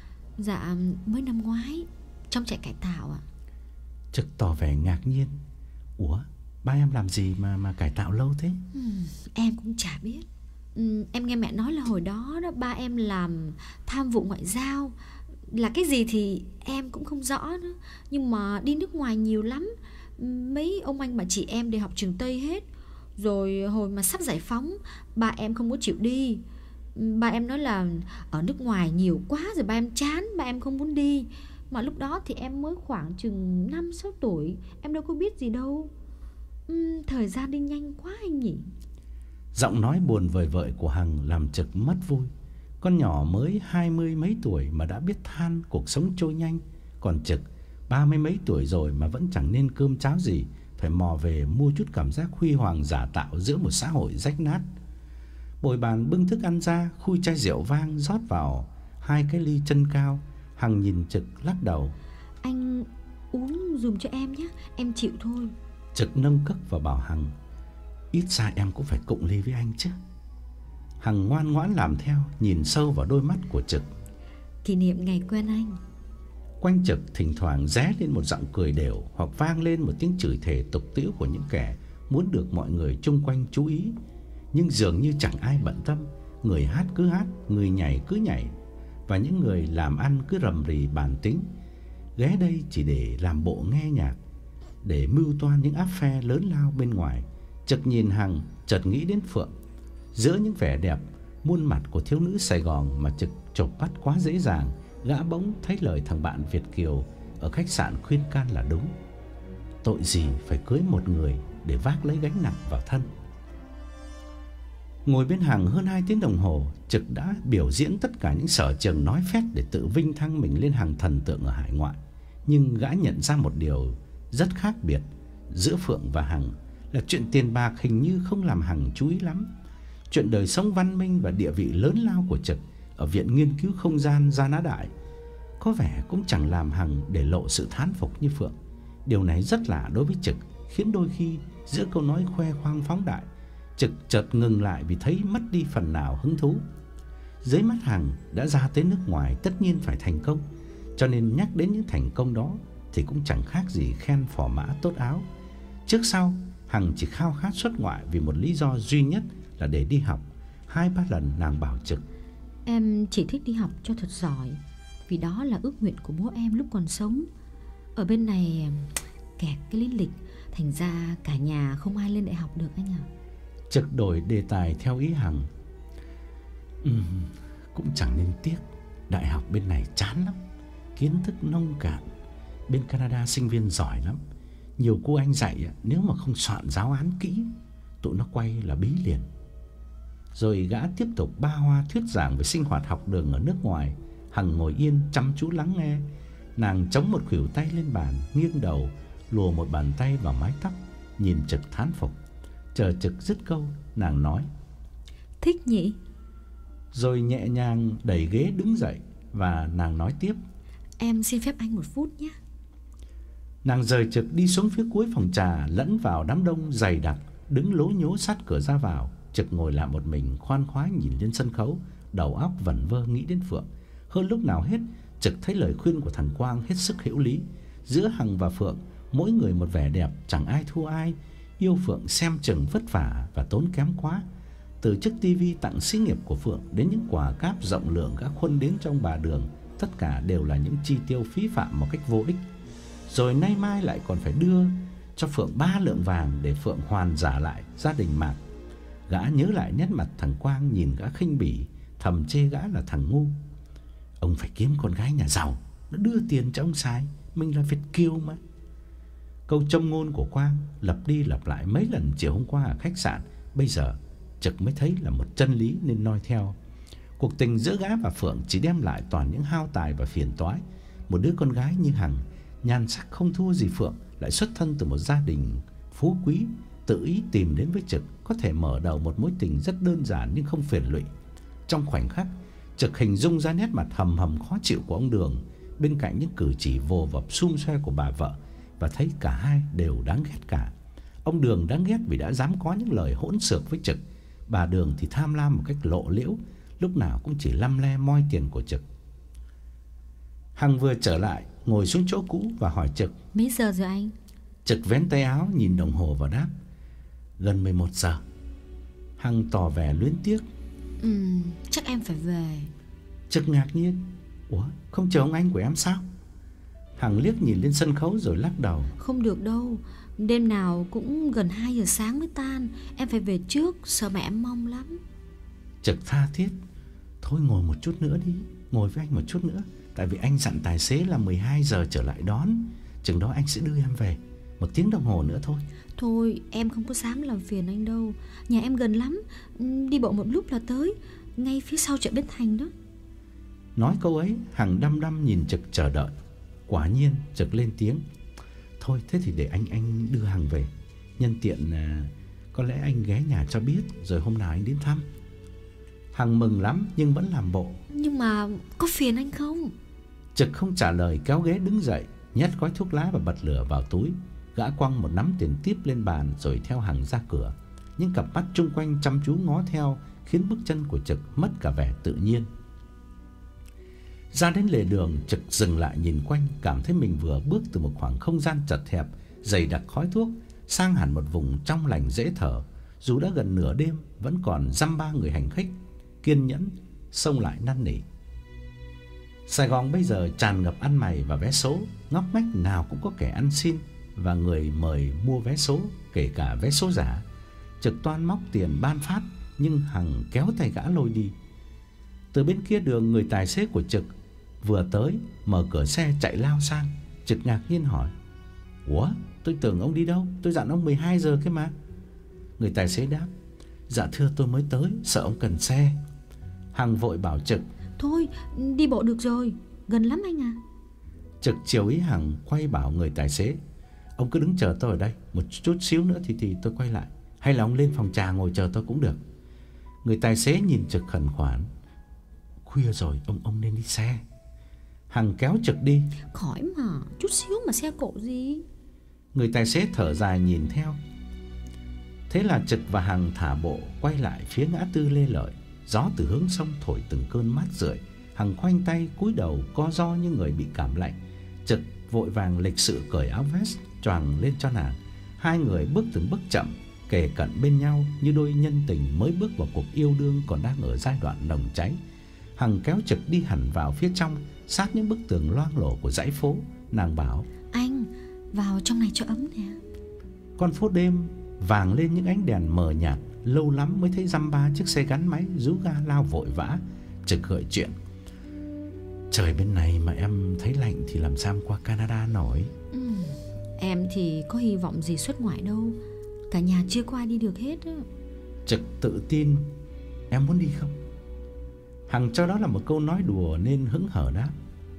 Dạ, mới năm ngoái, trong trại cải tạo ạ. Trực tỏ vẻ ngạc nhiên: Ủa, ba em làm gì mà mà cải tạo lâu thế? ừ, Em cũng chả biết. ừ, Em nghe mẹ nói là hồi đó đó ba em làm tham vụ ngoại giao. Là cái gì thì em cũng không rõ nữa, nhưng mà đi nước ngoài nhiều lắm. Mấy ông anh bà chị em đều học trường Tây hết. Rồi hồi mà sắp giải phóng, ba em không có chịu đi. Ba em nói là ở nước ngoài nhiều quá rồi ba em chán, ba em không muốn đi. Mà lúc đó thì em mới khoảng chừng năm sáu tuổi, em đâu có biết gì đâu. uhm, Thời gian đi nhanh quá anh nhỉ. Giọng nói buồn vời vợi của Hằng làm Trực mất vui. Con nhỏ mới hai mươi mấy tuổi mà đã biết than cuộc sống trôi nhanh. Còn Trực ba mươi mấy tuổi rồi mà vẫn chẳng nên cơm cháo gì, phải mò về mua chút cảm giác huy hoàng giả tạo giữa một xã hội rách nát. Bồi bàn bưng thức ăn ra, khui chai rượu vang rót vào hai cái ly chân cao. Hằng nhìn Trực lắc đầu: Anh uống dùm cho em nhé, em chịu thôi. Trực nâng cốc và bảo Hằng: Ít ra em cũng phải cụng ly với anh chứ. Hằng ngoan ngoãn làm theo, nhìn sâu vào đôi mắt của Trực. Kỷ niệm ngày quen anh. Quanh Trực thỉnh thoảng ré lên một giọng cười đều, hoặc vang lên một tiếng chửi thề tục tĩu của những kẻ muốn được mọi người chung quanh chú ý. Nhưng dường như chẳng ai bận tâm, người hát cứ hát, người nhảy cứ nhảy, và những người làm ăn cứ rầm rì bàn tính, ghé đây chỉ để làm bộ nghe nhạc, để mưu toan những áp phe lớn lao bên ngoài. Trực nhìn Hằng, chợt nghĩ đến Phượng. Giữa những vẻ đẹp muôn mặt của thiếu nữ Sài Gòn mà Trực chộp bắt quá dễ dàng, gã bỗng thấy lời thằng bạn Việt kiều ở khách sạn khuyên can là đúng. Tội gì phải cưới một người để vác lấy gánh nặng vào thân. Ngồi bên Hằng hơn hai tiếng đồng hồ, Trực đã biểu diễn tất cả những sở trường nói phét để tự vinh thăng mình lên hàng thần tượng ở hải ngoại. Nhưng gã nhận ra một điều rất khác biệt giữa Phượng và Hằng là chuyện tiền bạc hình như không làm Hằng chú ý lắm. Chuyện đời sống văn minh và địa vị lớn lao của Trực ở Viện Nghiên cứu Không gian Gia Nã Đại có vẻ cũng chẳng làm Hằng để lộ sự thán phục như Phượng. Điều này rất lạ đối với Trực, khiến đôi khi giữa câu nói khoe khoang phóng đại, Trực chợt ngừng lại vì thấy mất đi phần nào hứng thú. Dưới mắt Hằng đã ra tới nước ngoài tất nhiên phải thành công, cho nên nhắc đến những thành công đó thì cũng chẳng khác gì khen phò mã tốt áo. Trước sau Hằng chỉ khao khát xuất ngoại vì một lý do duy nhất là để đi học. Hai ba lần nàng bảo Trực: Em chỉ thích đi học cho thật giỏi, vì đó là ước nguyện của bố em lúc còn sống. Ở bên này kẹt cái lý lịch, thành ra cả nhà không ai lên đại học được anh ạ. Trực đổi đề tài theo ý Hằng. Ừ, cũng chẳng nên tiếc. Đại học bên này chán lắm, kiến thức nông cạn. Bên Canada sinh viên giỏi lắm. Nhiều cô anh dạy nếu mà không soạn giáo án kỹ, tụi nó quay là bí liền. Rồi gã tiếp tục ba hoa thuyết giảng về sinh hoạt học đường ở nước ngoài. Hằng ngồi yên chăm chú lắng nghe. Nàng chống một khuỷu tay lên bàn, nghiêng đầu, lùa một bàn tay vào mái tóc, nhìn Trực thán phục. Chờ Trực dứt câu, nàng nói: Thích nhỉ? Rồi nhẹ nhàng đẩy ghế đứng dậy và nàng nói tiếp: Em xin phép anh một phút nhé. Nàng rời Trực đi xuống phía cuối phòng trà, lẫn vào đám đông dày đặc đứng lố nhố sát cửa ra vào. Trực ngồi lại một mình, khoan khoái nhìn lên sân khấu, đầu óc vẩn vơ nghĩ đến Phượng. Hơn lúc nào hết, Trực thấy lời khuyên của thằng Quang hết sức hữu lý. Giữa Hằng và Phượng, mỗi người một vẻ đẹp, chẳng ai thua ai. Yêu Phượng xem chừng vất vả và tốn kém quá. Từ chiếc tivi tặng xí nghiệp của Phượng đến những quà cáp rộng lượng gã khuân đến trong bà Đường, tất cả đều là những chi tiêu phí phạm một cách vô ích. Rồi nay mai lại còn phải đưa cho Phượng ba lượng vàng để Phượng hoàn trả lại gia đình Mạc. Gã nhớ lại nét mặt thằng Quang nhìn gã khinh bỉ, thầm chê gã là thằng ngu. Ông phải kiếm con gái nhà giàu, nó đưa tiền cho ông xài, mình là Việt kiều mà. Câu châm ngôn của Quang lặp đi lặp lại mấy lần chiều hôm qua ở khách sạn, bây giờ Trực mới thấy là một chân lý nên noi theo. Cuộc tình giữa gã và Phượng chỉ đem lại toàn những hao tài và phiền toái. Một đứa con gái như Hằng, nhan sắc không thua gì Phượng, lại xuất thân từ một gia đình phú quý, tự ý tìm đến với Trực, có thể mở đầu một mối tình rất đơn giản nhưng không phiền lụy. Trong khoảnh khắc, Trực hình dung ra nét mặt hầm hầm khó chịu của ông Đường bên cạnh những cử chỉ vồ vập xum xoe của bà vợ, và thấy cả hai đều đáng ghét cả. Ông Đường đáng ghét vì đã dám có những lời hỗn xược với Trực. Bà Đường thì tham lam một cách lộ liễu, lúc nào cũng chỉ lăm le moi tiền của Trực. Hằng vừa trở lại, ngồi xuống chỗ cũ và hỏi Trực: Mấy giờ rồi anh? Trực vén tay áo nhìn đồng hồ và đáp: Gần mười một giờ. Hằng tỏ vẻ luyến tiếc: Ừ, chắc em phải về. Trực ngạc nhiên: Ủa, không chờ ông anh của em sao? Hằng liếc nhìn lên sân khấu rồi lắc đầu: Không được đâu, đêm nào cũng gần hai giờ sáng mới tan. Em phải về trước, sợ mẹ em mong lắm. Trực tha thiết: Thôi ngồi một chút nữa đi, ngồi với anh một chút nữa. Tại vì anh dặn tài xế là mười hai giờ trở lại đón, chừng đó anh sẽ đưa em về. Một tiếng đồng hồ nữa thôi. Thôi em không có dám làm phiền anh đâu, nhà em gần lắm, đi bộ một lúc là tới, ngay phía sau chợ Bến Thành đó. Nói câu ấy, Hằng đăm đăm nhìn Trực chờ đợi. Quả nhiên Trực lên tiếng: Thôi thế thì để anh anh đưa Hằng về. Nhân tiện à, có lẽ anh ghé nhà cho biết, rồi hôm nào anh đến thăm. Hằng mừng lắm nhưng vẫn làm bộ: Nhưng mà có phiền anh không? Trực không trả lời, kéo ghế đứng dậy, nhét gói thuốc lá và bật lửa vào túi. Gã quăng một nắm tiền tiếp lên bàn rồi theo Hằng ra cửa. Những cặp mắt chung quanh chăm chú ngó theo khiến bước chân của Trực mất cả vẻ tự nhiên. Ra đến lề đường, Trực dừng lại nhìn quanh, cảm thấy mình vừa bước từ một khoảng không gian chật hẹp dày đặc khói thuốc sang hẳn một vùng trong lành dễ thở. Dù đã gần nửa đêm, vẫn còn dăm ba người hành khách kiên nhẫn xông lại năn nỉ. Sài Gòn bây giờ tràn ngập ăn mày và vé số, ngóc ngách nào cũng có kẻ ăn xin và người mời mua vé số, kể cả vé số giả. Trực toan móc tiền ban phát, nhưng Hằng kéo tay gã lôi đi. Từ bên kia đường, người tài xế của Trực vừa tới, mở cửa xe chạy lao sang. Trực ngạc nhiên hỏi: "Ủa, tôi tưởng ông đi đâu? Tôi dặn ông mười hai giờ cơ mà." Người tài xế đáp: "Dạ thưa, tôi mới tới, sợ ông cần xe." Hằng vội bảo Trực: "Thôi, đi bộ được rồi, gần lắm anh à." Trực chiều ý Hằng, quay bảo người tài xế: "Ông cứ đứng chờ tôi ở đây, một chút xíu nữa thì thì tôi quay lại. Hay là ông lên phòng trà ngồi chờ tôi cũng được." Người tài xế nhìn Trực khẩn khoản: "Khuya rồi, ông ông nên đi xe." Hằng kéo Trực đi: "Khỏi mà, chút xíu mà xe cộ gì." Người tài xế thở dài nhìn theo. Thế là Trực và Hằng thả bộ quay lại phía ngã tư Lê Lợi. Gió từ hướng sông thổi từng cơn mát rượi. Hằng khoanh tay cúi đầu co ro như người bị cảm lạnh. Trực vội vàng lịch sự cởi áo vest choàng lên cho nàng. Hai người bước từng bước chậm, kề cận bên nhau như đôi nhân tình mới bước vào cuộc yêu đương còn đang ở giai đoạn nồng cháy. Hằng kéo Trực đi hẳn vào phía trong, sát những bức tường loang lổ của dãy phố. Nàng bảo: "Anh vào trong này cho ấm nè." Con phố đêm vàng lên những ánh đèn mờ nhạt, lâu lắm mới thấy dăm ba chiếc xe gắn máy rú ga lao vội vã. Trực gợi chuyện: "Trời bên này mà em thấy lạnh thì làm sao qua Canada nổi." ừ, Em thì có hy vọng gì xuất ngoại đâu, cả nhà chưa có ai đi được hết á. Trực tự tin: "Em muốn đi không?" Hằng cho đó là một câu nói đùa nên hững hờ đáp: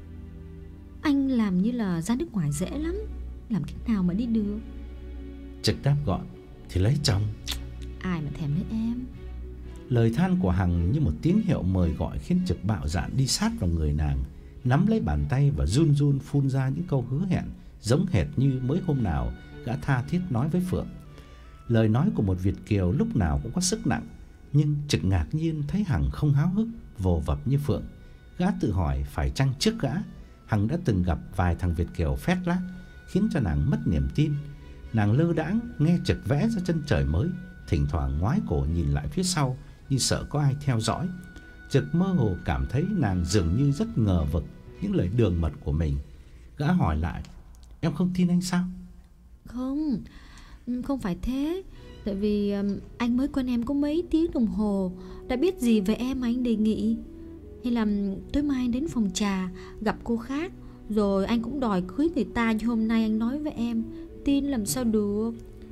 "Anh làm như là ra nước ngoài dễ lắm, làm cách nào mà đi được." Trực đáp gọn: "Thì lấy chồng." "Ai mà thèm lấy em." Lời than của Hằng như một tín hiệu mời gọi khiến Trực bạo dạn đi sát vào người nàng, nắm lấy bàn tay và run run phun ra những câu hứa hẹn giống hệt như mới hôm nào gã tha thiết nói với Phượng. Lời nói của một Việt kiều lúc nào cũng có sức nặng, nhưng Trực ngạc nhiên thấy Hằng không háo hức vồ vập như Phượng. Gã tự hỏi phải chăng trước gã Hằng đã từng gặp vài thằng Việt kiều phét lác, khiến cho nàng mất niềm tin. Nàng lơ đãng nghe Trực vẽ ra chân trời mới, thỉnh thoảng ngoái cổ nhìn lại phía sau như sợ có ai theo dõi. Trực mơ hồ cảm thấy nàng dường như rất ngờ vực những lời đường mật của mình. Gã hỏi lại: "Em không tin anh sao?" Không, không phải thế. Tại vì anh mới quen em có mấy tiếng đồng hồ, đã biết gì về em mà anh đề nghị. Hay là tối mai anh đến phòng trà gặp cô khác, rồi anh cũng đòi cưới người ta như hôm nay anh nói với em. Tin làm sao được.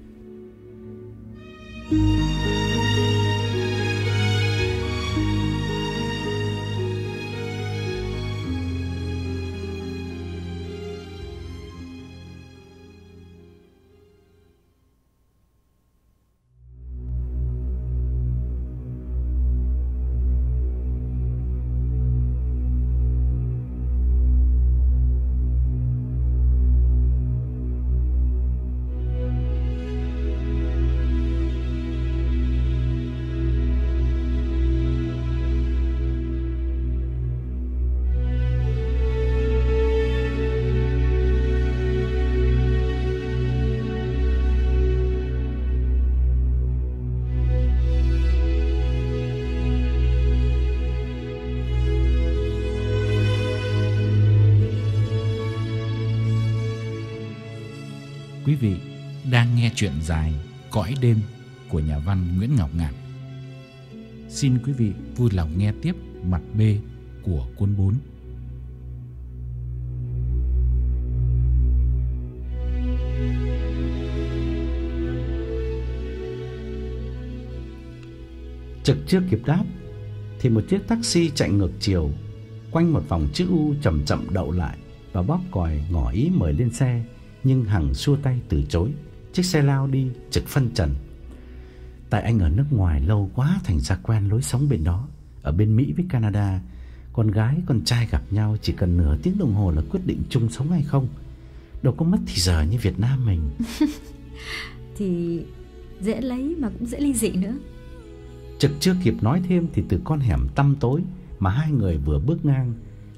Quý vị đang nghe truyện dài Cõi Đêm của nhà văn Nguyễn Ngọc Ngạn. Xin quý vị vui lòng nghe tiếp mặt B của cuốn bốn. Trực chưa kịp đáp thì một chiếc taxi chạy ngược chiều quanh một vòng chữ U chậm chậm đậu lại và bóp còi ngỏ ý mời lên xe. Nhưng Hằng xua tay từ chối. Chiếc xe lao đi. Trực phân trần: "Tại anh ở nước ngoài lâu quá thành ra quen lối sống bên đó. Ở bên Mỹ với Canada, con gái con trai gặp nhau chỉ cần nửa tiếng đồng hồ là quyết định chung sống hay không. Đâu có mất thì giờ như Việt Nam mình." Thì dễ lấy mà cũng dễ ly dị nữa. Trực chưa kịp nói thêm thì từ con hẻm tăm tối mà hai người vừa bước ngang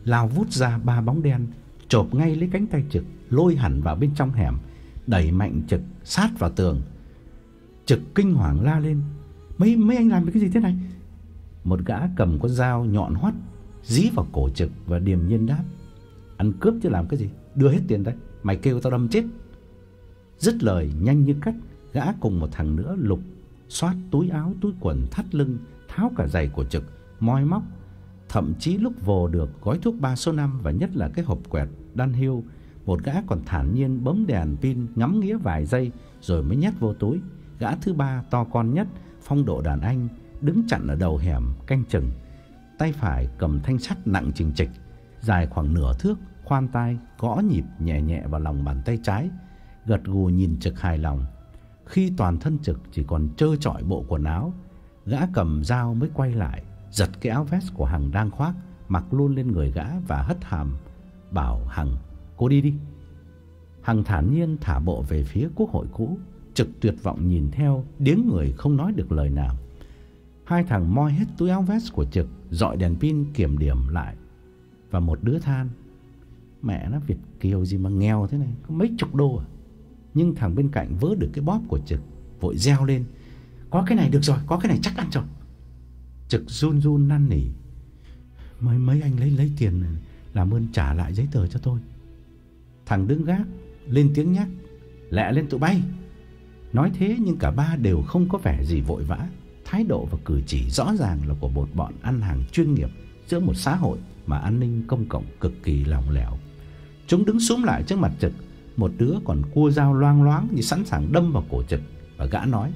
lao vút ra ba bóng đen, chộp ngay lấy cánh tay Trực, lôi hẳn vào bên trong hẻm, đẩy mạnh Trực sát vào tường. Trực kinh hoàng la lên: Mấy mấy anh làm cái gì thế này? Một gã cầm con dao nhọn hoắt dí vào cổ Trực và điềm nhiên đáp: Ăn cướp chứ làm cái gì, đưa hết tiền đây, mày kêu tao đâm chết. Dứt lời, nhanh như cắt, gã cùng một thằng nữa lục xoát túi áo, túi quần, thắt lưng, tháo cả giày của Trực, moi móc, thậm chí lúc vồ được gói thuốc ba số năm và nhất là cái hộp quẹt đan hiêu. Một gã còn thản nhiên bấm đèn pin ngắm nghía vài giây rồi mới nhét vô túi. Gã thứ ba, to con nhất, phong độ đàn anh, đứng chặn ở đầu hẻm canh chừng, tay phải cầm thanh sắt nặng chình chịch, dài khoảng nửa thước, khoan tay gõ nhịp nhẹ nhẹ vào lòng bàn tay trái, gật gù nhìn Trực hài lòng. Khi toàn thân Trực chỉ còn trơ trọi bộ quần áo, gã cầm dao mới quay lại, giật cái áo vest của Hằng đang khoác, mặc luôn lên người gã và hất hàm bảo Hằng: Cô đi đi. Hằng thản nhiên thả bộ về phía quốc hội cũ. Trực tuyệt vọng nhìn theo, điếng người không nói được lời nào. Hai thằng moi hết túi áo vest của Trực, dọi đèn pin kiểm điểm lại, và một đứa than: Mẹ nó, Việt kiều gì mà nghèo thế này, có mấy chục đô à? Nhưng thằng bên cạnh vớ được cái bóp của Trực, vội reo lên: Có cái này được rồi, có cái này chắc ăn rồi. Trực run run năn nỉ: Mấy mấy anh lấy lấy tiền, làm ơn trả lại giấy tờ cho tôi. Thằng đứng gác lên tiếng nhắc: Lẹ lên tụi bay. Nói thế nhưng cả ba đều không có vẻ gì vội vã. Thái độ và cử chỉ rõ ràng là của một bọn ăn hàng chuyên nghiệp giữa một xã hội mà an ninh công cộng cực kỳ lỏng lẻo. Chúng đứng xúm lại trước mặt Trực, một đứa còn cua dao loang loáng như sẵn sàng đâm vào cổ Trực, và gã nói: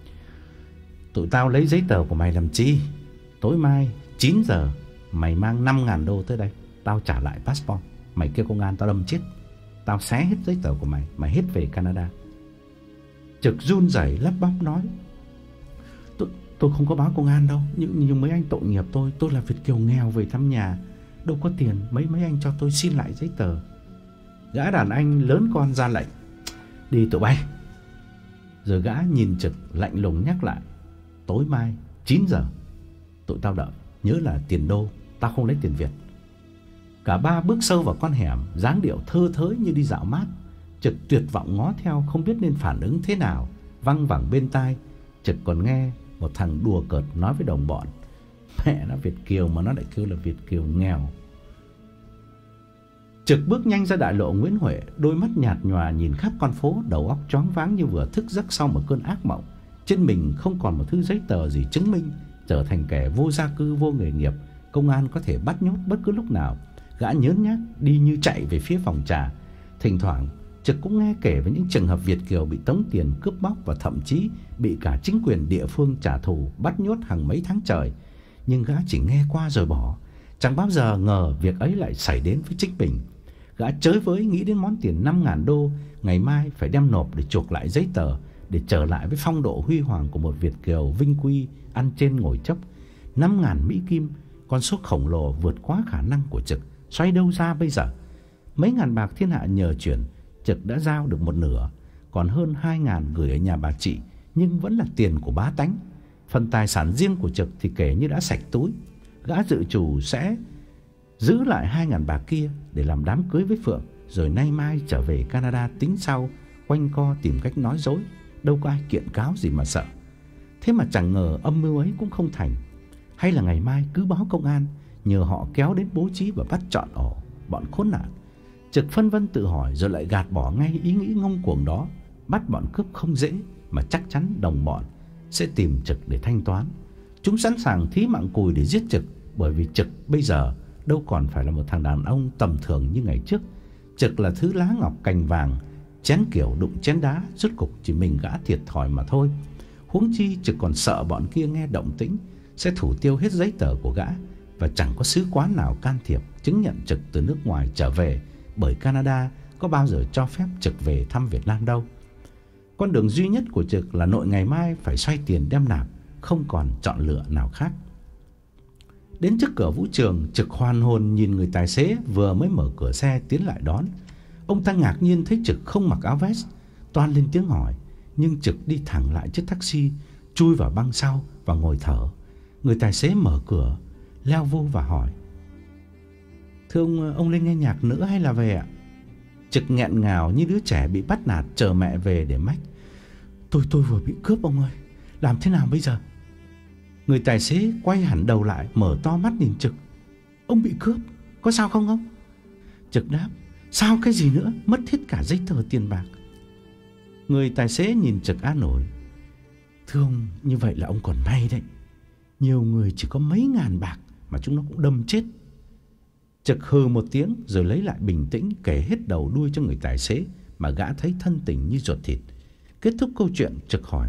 Tụi tao lấy giấy tờ của mày làm chi? Tối mai chín giờ mày mang năm ngàn đô tới đây, tao trả lại passport. Mày kêu công an tao đâm chết, tao xé hết giấy tờ của mày, mày hết về Canada. Trực run rẩy lắp bắp nói: Tôi, tôi không có báo công an đâu, nhưng, nhưng mấy anh tội nghiệp tôi. Tôi là Việt kiều nghèo về thăm nhà, đâu có tiền. Mấy mấy anh cho tôi xin lại giấy tờ. Gã đàn anh lớn con ra lệnh: Đi tụi bay. Rồi gã nhìn Trực lạnh lùng nhắc lại: Tối mai chín giờ tụi tao đợi, nhớ là tiền đô, tao không lấy tiền Việt. Cả ba bước sâu vào con hẻm, dáng điệu thơ thới như đi dạo mát. Trực tuyệt vọng ngó theo, không biết nên phản ứng thế nào. Văng vẳng bên tai, Trực còn nghe một thằng đùa cợt nói với đồng bọn: Mẹ nó, Việt kiều mà nó lại kêu là Việt kiều nghèo. Trực bước nhanh ra đại lộ Nguyễn Huệ, đôi mắt nhạt nhòa nhìn khắp con phố, đầu óc choáng váng như vừa thức giấc sau một cơn ác mộng. Trên mình không còn một thứ giấy tờ gì chứng minh, trở thành kẻ vô gia cư, vô nghề nghiệp, công an có thể bắt nhốt bất cứ lúc nào. Gã nhớn nhác đi như chạy về phía phòng trà. Thỉnh thoảng Trực cũng nghe kể về những trường hợp Việt kiều bị tống tiền, cướp bóc và thậm chí bị cả chính quyền địa phương trả thù, bắt nhốt hàng mấy tháng trời. Nhưng gã chỉ nghe qua rồi bỏ, chẳng bao giờ ngờ việc ấy lại xảy đến với chính mình. Gã chới với nghĩ đến món tiền năm ngàn đô ngày mai phải đem nộp để chuộc lại giấy tờ, để trở lại với phong độ huy hoàng của một Việt kiều vinh quy, ăn trên ngồi chốc. Năm ngàn Mỹ Kim, con số khổng lồ vượt quá khả năng của Trực. Xoay đâu ra bây giờ? Mấy ngàn bạc thiên hạ nhờ chuyển, Trực đã giao được một nửa, còn hơn hai ngàn gửi ở nhà bà chị, nhưng vẫn là tiền của bá tánh. Phần tài sản riêng của Trực thì kể như đã sạch túi. Gã dự chủ sẽ giữ lại hai ngàn bạc kia để làm đám cưới với Phượng, rồi nay mai trở về Canada tính sau, quanh co tìm cách nói dối. Đâu có ai kiện cáo gì mà sợ. Thế mà chẳng ngờ âm mưu ấy cũng không thành. Hay là ngày mai cứ báo công an, nhờ họ kéo đến bố trí và bắt trọn ổ bọn khốn nạn. Trực phân vân tự hỏi rồi lại gạt bỏ ngay ý nghĩ ngông cuồng đó. Bắt bọn cướp không dễ, mà chắc chắn đồng bọn sẽ tìm Trực để thanh toán. Chúng sẵn sàng thí mạng cùi để giết Trực, bởi vì Trực bây giờ đâu còn phải là một thằng đàn ông tầm thường như ngày trước. Trực là thứ lá ngọc cành vàng, chén kiểu đụng chén đá, rốt cục chỉ mình gã thiệt thòi mà thôi. Huống chi Trực còn sợ bọn kia nghe động tĩnh sẽ thủ tiêu hết giấy tờ của gã, và chẳng có sứ quán nào can thiệp chứng nhận Trực từ nước ngoài trở về, bởi Canada có bao giờ cho phép Trực về thăm Việt Nam đâu. Con đường duy nhất của Trực là nội ngày mai phải xoay tiền đem nạp, không còn chọn lựa nào khác. Đến trước cửa vũ trường, Trực hoàn hồn nhìn người tài xế vừa mới mở cửa xe tiến lại đón. Ông ta ngạc nhiên thấy Trực không mặc áo vest, toan lên tiếng hỏi, nhưng Trực đi thẳng lại chiếc taxi, chui vào băng sau và ngồi thở. Người tài xế mở cửa, leo vô và hỏi: Thưa ông, ông lên nghe nhạc nữa hay là về ạ? Trực nghẹn ngào như đứa trẻ bị bắt nạt chờ mẹ về để mách. Tôi tôi vừa bị cướp ông ơi, làm thế nào bây giờ? Người tài xế quay hẳn đầu lại, mở to mắt nhìn Trực. Ông bị cướp, có sao không ông? Trực đáp, sao cái gì nữa, mất hết cả giấy tờ tiền bạc. Người tài xế nhìn Trực an ủi. Thưa ông, như vậy là ông còn may đấy. Nhiều người chỉ có mấy ngàn bạc mà chúng nó cũng đâm chết. Trực hừ một tiếng rồi lấy lại bình tĩnh, kể hết đầu đuôi cho người tài xế mà gã thấy thân tình như ruột thịt. Kết thúc câu chuyện, Trực hỏi,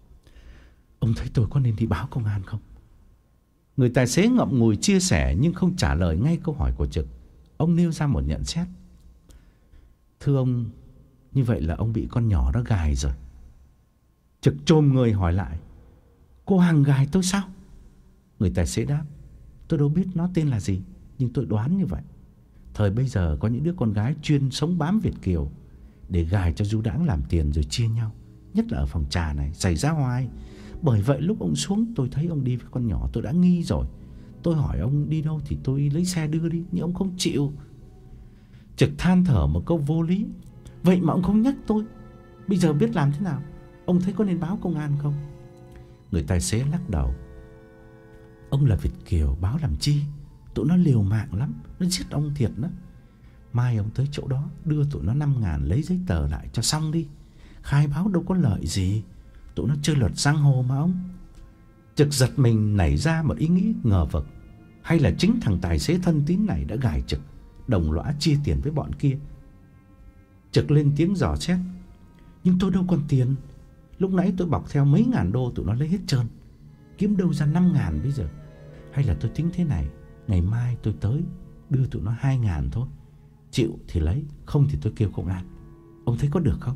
ông thấy tôi có nên đi báo công an không? Người tài xế ngậm ngùi chia sẻ nhưng không trả lời ngay câu hỏi của Trực. Ông nêu ra một nhận xét. Thưa ông, như vậy là ông bị con nhỏ đó gài rồi. Trực chồm người hỏi lại, cô Hằng gài tôi sao? Người tài xế đáp, tôi đâu biết nó tên là gì, nhưng tôi đoán như vậy. Thời bây giờ có những đứa con gái chuyên sống bám Việt kiều để gài cho du đãng làm tiền rồi chia nhau. Nhất là ở phòng trà này xảy ra hoài. Bởi vậy lúc ông xuống tôi thấy ông đi với con nhỏ, tôi đã nghi rồi. Tôi hỏi ông đi đâu thì tôi lấy xe đưa đi, nhưng ông không chịu. Trực than thở một câu vô lý. Vậy mà ông không nhắc tôi, bây giờ biết làm thế nào? Ông thấy có nên báo công an không? Người tài xế lắc đầu. Ông là Việt kiều, báo làm chi? Tụi nó liều mạng lắm, nó giết ông thiệt đó. Mai ông tới chỗ đó, đưa tụi nó năm ngàn lấy giấy tờ lại cho xong đi. Khai báo đâu có lợi gì, tụi nó chơi luật giang hồ mà ông. Trực giật mình nảy ra một ý nghĩ ngờ vực. Hay là chính thằng tài xế thân tín này đã gài Trực, đồng lõa chia tiền với bọn kia? Trực lên tiếng dò xét. Nhưng tôi đâu còn tiền. Lúc nãy tôi bọc theo mấy ngàn đô tụi nó lấy hết trơn. Kiếm đâu ra năm ngàn bây giờ? Hay là tôi tính thế này, ngày mai tôi tới đưa tụi nó hai ngàn thôi. Chịu thì lấy, không thì tôi kêu công an. Ông thấy có được không?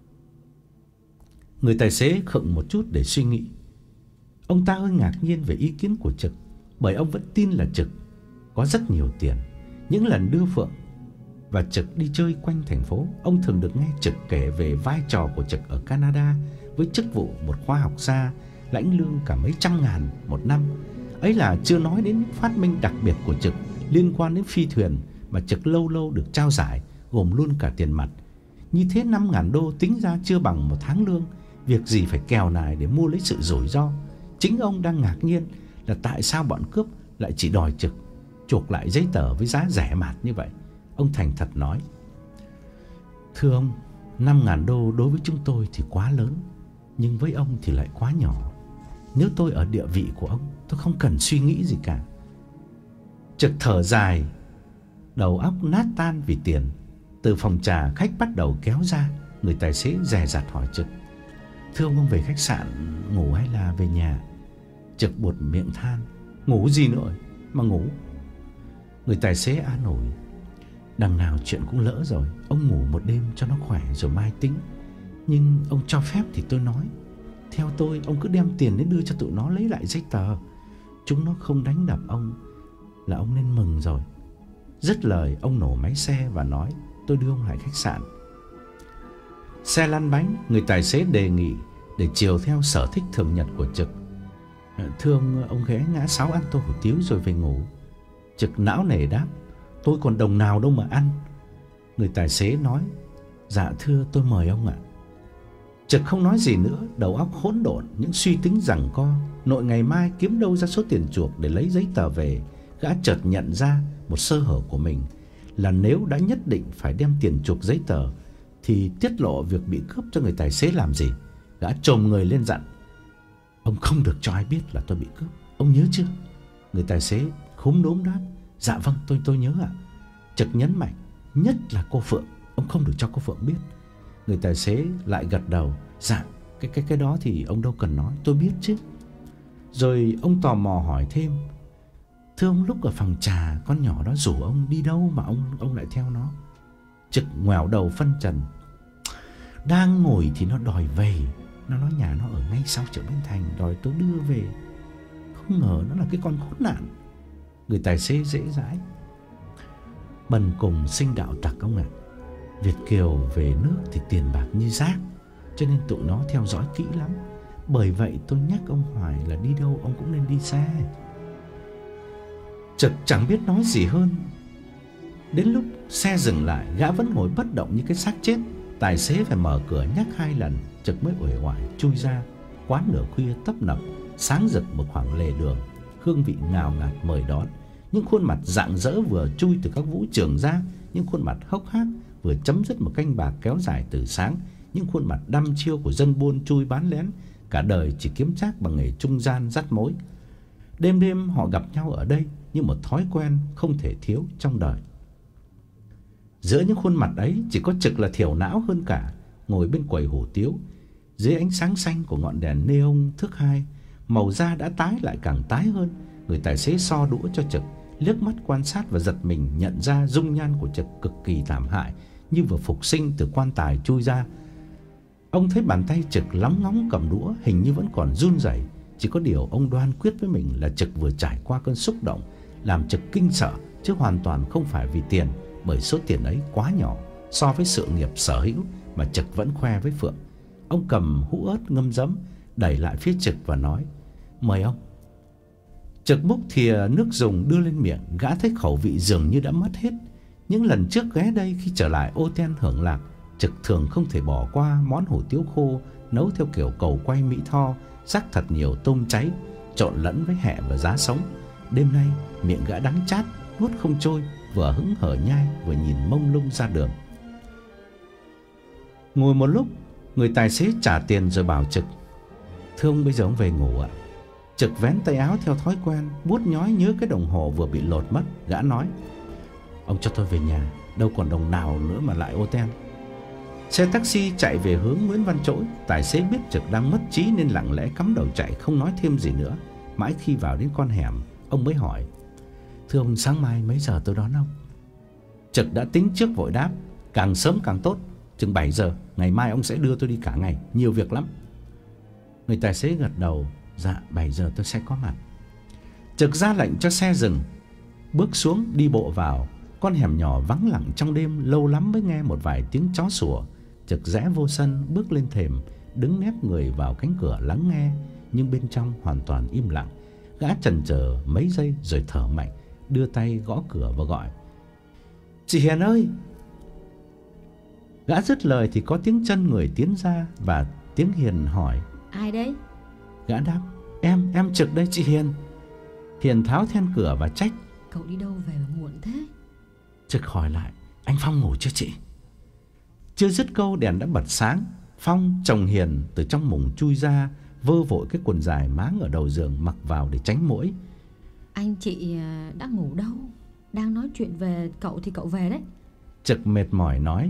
Người tài xế khựng một chút để suy nghĩ. Ông ta hơi ngạc nhiên về ý kiến của Trực, bởi ông vẫn tin là Trực có rất nhiều tiền. Những lần đưa Phượng và Trực đi chơi quanh thành phố, ông thường được nghe Trực kể về vai trò của Trực ở Canada với chức vụ một khoa học gia, lãnh lương cả mấy trăm ngàn một năm. Ấy là chưa nói đến những phát minh đặc biệt của Trực liên quan đến phi thuyền mà Trực lâu lâu được trao giải, gồm luôn cả tiền mặt. Như thế năm ngàn đô tính ra chưa bằng một tháng lương, việc gì phải kèo nài để mua lấy sự rủi ro. Chính ông đang ngạc nhiên là tại sao bọn cướp lại chỉ đòi Trực chuộc lại giấy tờ với giá rẻ mạt như vậy. Ông thành thật nói, thưa ông, năm ngàn đô đối với chúng tôi thì quá lớn, nhưng với ông thì lại quá nhỏ. Nếu tôi ở địa vị của ông, tôi không cần suy nghĩ gì cả. Trực thở dài, đầu óc nát tan vì tiền. Từ phòng trà khách bắt đầu kéo ra. Người tài xế dè dặt hỏi Trực, thưa ông, ông về khách sạn ngủ hay là về nhà? Trực buột miệng than, ngủ gì nữa mà ngủ. Người tài xế an ủi, đằng nào chuyện cũng lỡ rồi, ông ngủ một đêm cho nó khỏe rồi mai tính. Nhưng ông cho phép thì tôi nói, theo tôi ông cứ đem tiền đến đưa cho tụi nó lấy lại giấy tờ. Chúng nó không đánh đập ông là ông nên mừng rồi. Dứt lời ông nổ máy xe và nói, tôi đưa ông lại khách sạn. Xe lăn bánh, người tài xế đề nghị để chiều theo sở thích thường nhật của Trực. Thưa ông, ông ghé ngã sáu ăn tô hủ tiếu rồi về ngủ. Trực não nề đáp, tôi còn đồng nào đâu mà ăn. Người tài xế nói, dạ thưa tôi mời ông ạ. Trực không nói gì nữa, đầu óc hỗn độn những suy tính giằng co. Nội ngày mai kiếm đâu ra số tiền chuộc để lấy giấy tờ về, gã chợt nhận ra một sơ hở của mình là nếu đã nhất định phải đem tiền chuộc giấy tờ thì tiết lộ việc bị cướp cho người tài xế làm gì. Gã chồm người lên dặn, ông không được cho ai biết là tôi bị cướp, ông nhớ chưa? Người tài xế khúm núm đáp, dạ vâng, tôi tôi nhớ ạ. Trực nhấn mạnh, nhất là cô Phượng, ông không được cho cô Phượng biết. Người tài xế lại gật đầu, dạ, cái cái cái đó thì ông đâu cần nói, tôi biết chứ. Rồi ông tò mò hỏi thêm, thưa ông, lúc ở phòng trà con nhỏ đó rủ ông đi đâu mà ông ông lại theo nó? Trực ngoẻo đầu phân trần, đang ngồi thì nó đòi về. Nó nói nhà nó ở ngay sau chợ Bến Thành, đòi tôi đưa về. Không ngờ nó là cái con khốn nạn. Người tài xế dễ dãi, bần cùng sinh đạo tặc ông ạ. Việt kiều về nước thì tiền bạc như rác, cho nên tụi nó theo dõi kỹ lắm. Bởi vậy tôi nhắc ông hoài là đi đâu ông cũng nên đi xe. Trực chẳng biết nói gì hơn. Đến lúc xe dừng lại, gã vẫn ngồi bất động như cái xác chết. Tài xế phải mở cửa nhắc hai lần, Trực mới uể oải chui ra. Quán nửa khuya tấp nập, sáng rực một khoảng lề đường, hương vị ngào ngạt mời đón. Những khuôn mặt rạng rỡ vừa chui từ các vũ trường ra, những khuôn mặt hốc hác vừa chấm dứt một canh bạc kéo dài từ sáng, những khuôn mặt đăm chiêu của dân buôn chui bán lén, cả đời chỉ kiếm trác bằng nghề trung gian dắt mối. Đêm đêm họ gặp nhau ở đây như một thói quen không thể thiếu trong đời. Giữa những khuôn mặt ấy chỉ có Trực là thiểu não hơn cả, ngồi bên quầy hủ tiếu. Dưới ánh sáng xanh của ngọn đèn neon thước hai, màu da đã tái lại càng tái hơn. Người tài xế so đũa cho Trực, liếc mắt quan sát và giật mình nhận ra dung nhan của Trực cực kỳ thảm hại, như vừa phục sinh từ quan tài chui ra. Ông thấy bàn tay Trực lóng ngóng cầm đũa, hình như vẫn còn run rẩy. Chỉ có điều ông đoan quyết với mình là Trực vừa trải qua cơn xúc động làm Trực kinh sợ, chứ hoàn toàn không phải vì tiền, bởi số tiền ấy quá nhỏ so với sự nghiệp sở hữu mà Trực vẫn khoe với Phượng. Ông cầm hũ ớt ngâm giấm đẩy lại phía Trực và nói: "Mời ông." Trực múc thìa nước dùng đưa lên miệng, gã thấy khẩu vị dường như đã mất hết. Những lần trước ghé đây khi trở lại ô ten hưởng lạc, Trực thường không thể bỏ qua món hủ tiếu khô nấu theo kiểu cầu quay Mỹ Tho, rắc thật nhiều tôm cháy trộn lẫn với hẹ và giá sống. Đêm nay miệng gã đắng chát, nuốt không trôi, vừa hững hở nhai vừa nhìn mông lung ra đường. Ngồi một lúc, người tài xế trả tiền rồi bảo Trực: "Thưa ông, bây giờ ông về ngủ ạ." Trực vén tay áo theo thói quen, buốt nhói nhớ cái đồng hồ vừa bị lột mất. Gã nói: "Ông cho tôi về nhà, đâu còn đồng nào nữa mà lại ô ten." Xe taxi chạy về hướng Nguyễn Văn Trỗi. Tài xế biết Trực đang mất trí nên lặng lẽ cắm đầu chạy, không nói thêm gì nữa. Mãi khi vào đến con hẻm, ông mới hỏi: "Thưa ông, sáng mai mấy giờ tôi đón ông?" Trực đã tính trước vội đáp: "Càng sớm càng tốt, chừng bảy giờ, ngày mai ông sẽ đưa tôi đi cả ngày, nhiều việc lắm." Người tài xế gật đầu: "Dạ, bảy giờ tôi sẽ có mặt." Trực ra lệnh cho xe dừng, bước xuống đi bộ vào. Con hẻm nhỏ vắng lặng trong đêm, lâu lắm mới nghe một vài tiếng chó sủa. Trực rẽ vô sân, bước lên thềm, đứng nép người vào cánh cửa lắng nghe, nhưng bên trong hoàn toàn im lặng. Gã chần chờ mấy giây rồi thở mạnh, đưa tay gõ cửa và gọi: "Chị Hiền ơi!" Gã dứt lời thì có tiếng chân người tiến ra và tiếng Hiền hỏi: "Ai đấy?" Gã đáp: Em, em Trực đây chị Hiền." Hiền tháo then cửa và trách: "Cậu đi đâu về mà muộn thế?" Trực hỏi lại: "Anh Phong ngủ chưa chị?" Chưa dứt câu đèn đã bật sáng. Phong, chồng Hiền, từ trong mùng chui ra, vơ vội cái quần dài máng ở đầu giường mặc vào để tránh muỗi. "Anh chị đã ngủ đâu? Đang nói chuyện về cậu thì cậu về đấy." Trực mệt mỏi nói: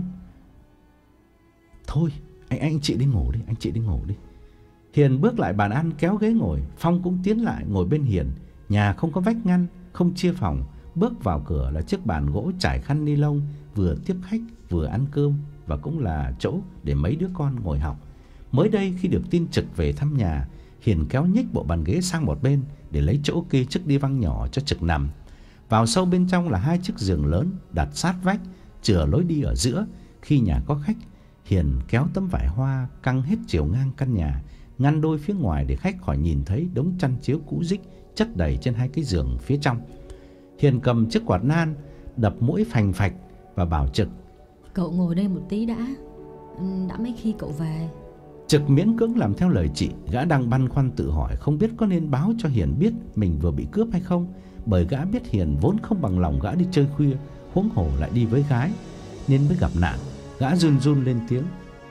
"Thôi, anh anh chị đi ngủ đi, anh chị đi ngủ đi." Hiền bước lại bàn ăn kéo ghế ngồi. Phong cũng tiến lại ngồi bên Hiền. Nhà không có vách ngăn, không chia phòng. Bước vào cửa là chiếc bàn gỗ trải khăn ni lông, vừa tiếp khách vừa ăn cơm, và cũng là chỗ để mấy đứa con ngồi học. Mới đây khi được tin Trực về thăm nhà, Hiền kéo nhích bộ bàn ghế sang một bên để lấy chỗ kê chiếc đi văng nhỏ cho Trực nằm. Vào sâu bên trong là hai chiếc giường lớn đặt sát vách, chừa lối đi ở giữa. Khi nhà có khách, Hiền kéo tấm vải hoa căng hết chiều ngang căn nhà, ngăn đôi phía ngoài để khách khỏi nhìn thấy đống chăn chiếu cũ rích chất đầy trên hai cái giường phía trong. Hiền cầm chiếc quạt nan đập mũi phành phạch và bảo Trực: "Cậu ngồi đây một tí đã, đã mấy khi cậu về." Trực miễn cưỡng làm theo lời chị. Gã đang băn khoăn tự hỏi không biết có nên báo cho Hiền biết mình vừa bị cướp hay không, bởi gã biết Hiền vốn không bằng lòng gã đi chơi khuya, huống hồ lại đi với gái, nên mới gặp nạn. Gã run run lên tiếng: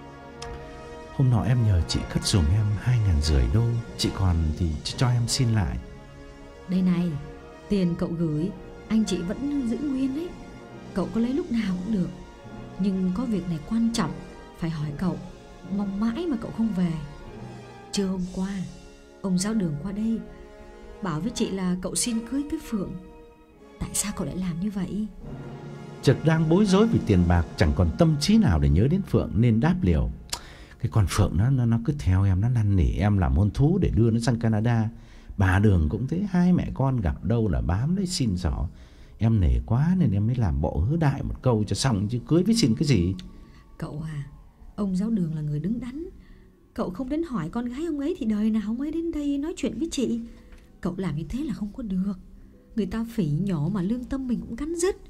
"Hôm nọ em nhờ chị cất giùm em hai ngàn rưỡi đô, chị còn thì cho em xin lại." "Đây này, tiền cậu gửi anh chị vẫn giữ nguyên đấy, cậu có lấy lúc nào cũng được. Nhưng có việc này quan trọng, phải hỏi cậu, mong mãi mà cậu không về. Trưa hôm qua, ông giáo đường qua đây, bảo với chị là cậu xin cưới cái Phượng. Tại sao cậu lại làm như vậy?" Trực đang bối rối vì tiền bạc, chẳng còn tâm trí nào để nhớ đến Phượng nên đáp liều: "Cái con Phượng nó, nó, nó cứ theo em, nó năn nỉ em làm hôn thú để đưa nó sang Canada. Bà Đường cũng thế, hai mẹ con gặp đâu là bám lấy xin xỏ. Em nể quá nên em mới làm bộ hứa đại một câu cho xong, chứ cưới với xin cái gì." "Cậu à, ông giáo đường là người đứng đắn. Cậu không đến hỏi con gái ông ấy thì đời nào ông ấy đến đây nói chuyện với chị. Cậu làm như thế là không có được. Người ta phỉ nhổ mà lương tâm mình cũng cắn rứt.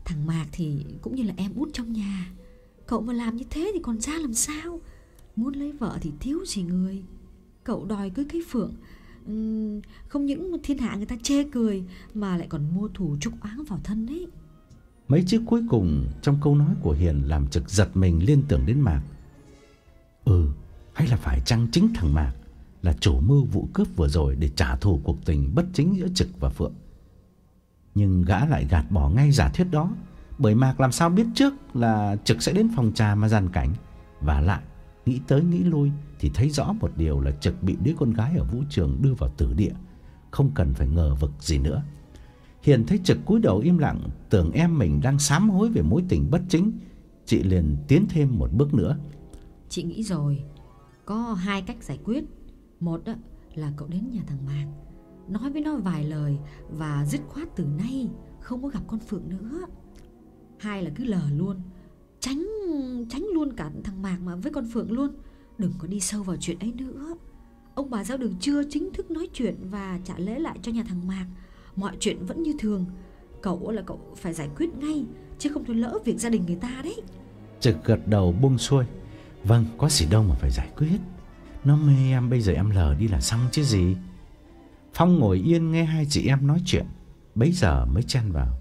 Thằng Mạc thì cũng như là em út trong nhà. Cậu mà làm như thế thì còn ra làm sao? Muốn lấy vợ thì thiếu gì người. Cậu đòi cưới cái Phượng, uhm, không những thiên hạ người ta chê cười mà lại còn mua thù chuốc oán vào thân đấy. Mấy chữ cuối cùng trong câu nói của Hiền làm Trực giật mình liên tưởng đến Mạc. Ừ, hay là phải chăng chính thằng Mạc là chủ mưu vụ cướp vừa rồi để trả thù cuộc tình bất chính giữa Trực và Phượng? Nhưng gã lại gạt bỏ ngay giả thuyết đó, bởi Mạc làm sao biết trước là Trực sẽ đến phòng trà mà giàn cảnh. Và lại nghĩ tới nghĩ lui thì thấy rõ một điều là Trực bị đứa con gái ở vũ trường đưa vào tử địa, không cần phải ngờ vực gì nữa. Hiền thấy Trực cúi đầu im lặng, tưởng em mình đang sám hối về mối tình bất chính, chị liền tiến thêm một bước nữa. Chị nghĩ rồi, có hai cách giải quyết. Một là cậu đến nhà thằng Mạc, nói với nó vài lời và dứt khoát từ nay không có gặp con Phượng nữa. Hai là cứ lờ luôn, tránh tránh luôn cả thằng Mạc mà với con Phượng luôn, đừng có đi sâu vào chuyện ấy nữa. Ông bà Giáo Đường chưa chính thức nói chuyện và trả lễ lại cho nhà thằng Mạc, mọi chuyện vẫn như thường. Cậu là cậu phải giải quyết ngay, chứ không thôi lỡ việc gia đình người ta đấy. Trực gật đầu buông xuôi. Vâng, có gì đâu mà phải giải quyết. Nó mê em, bây giờ em lờ đi là xong chứ gì. Phong ngồi yên nghe hai chị em nói chuyện, bấy giờ mới chen vào.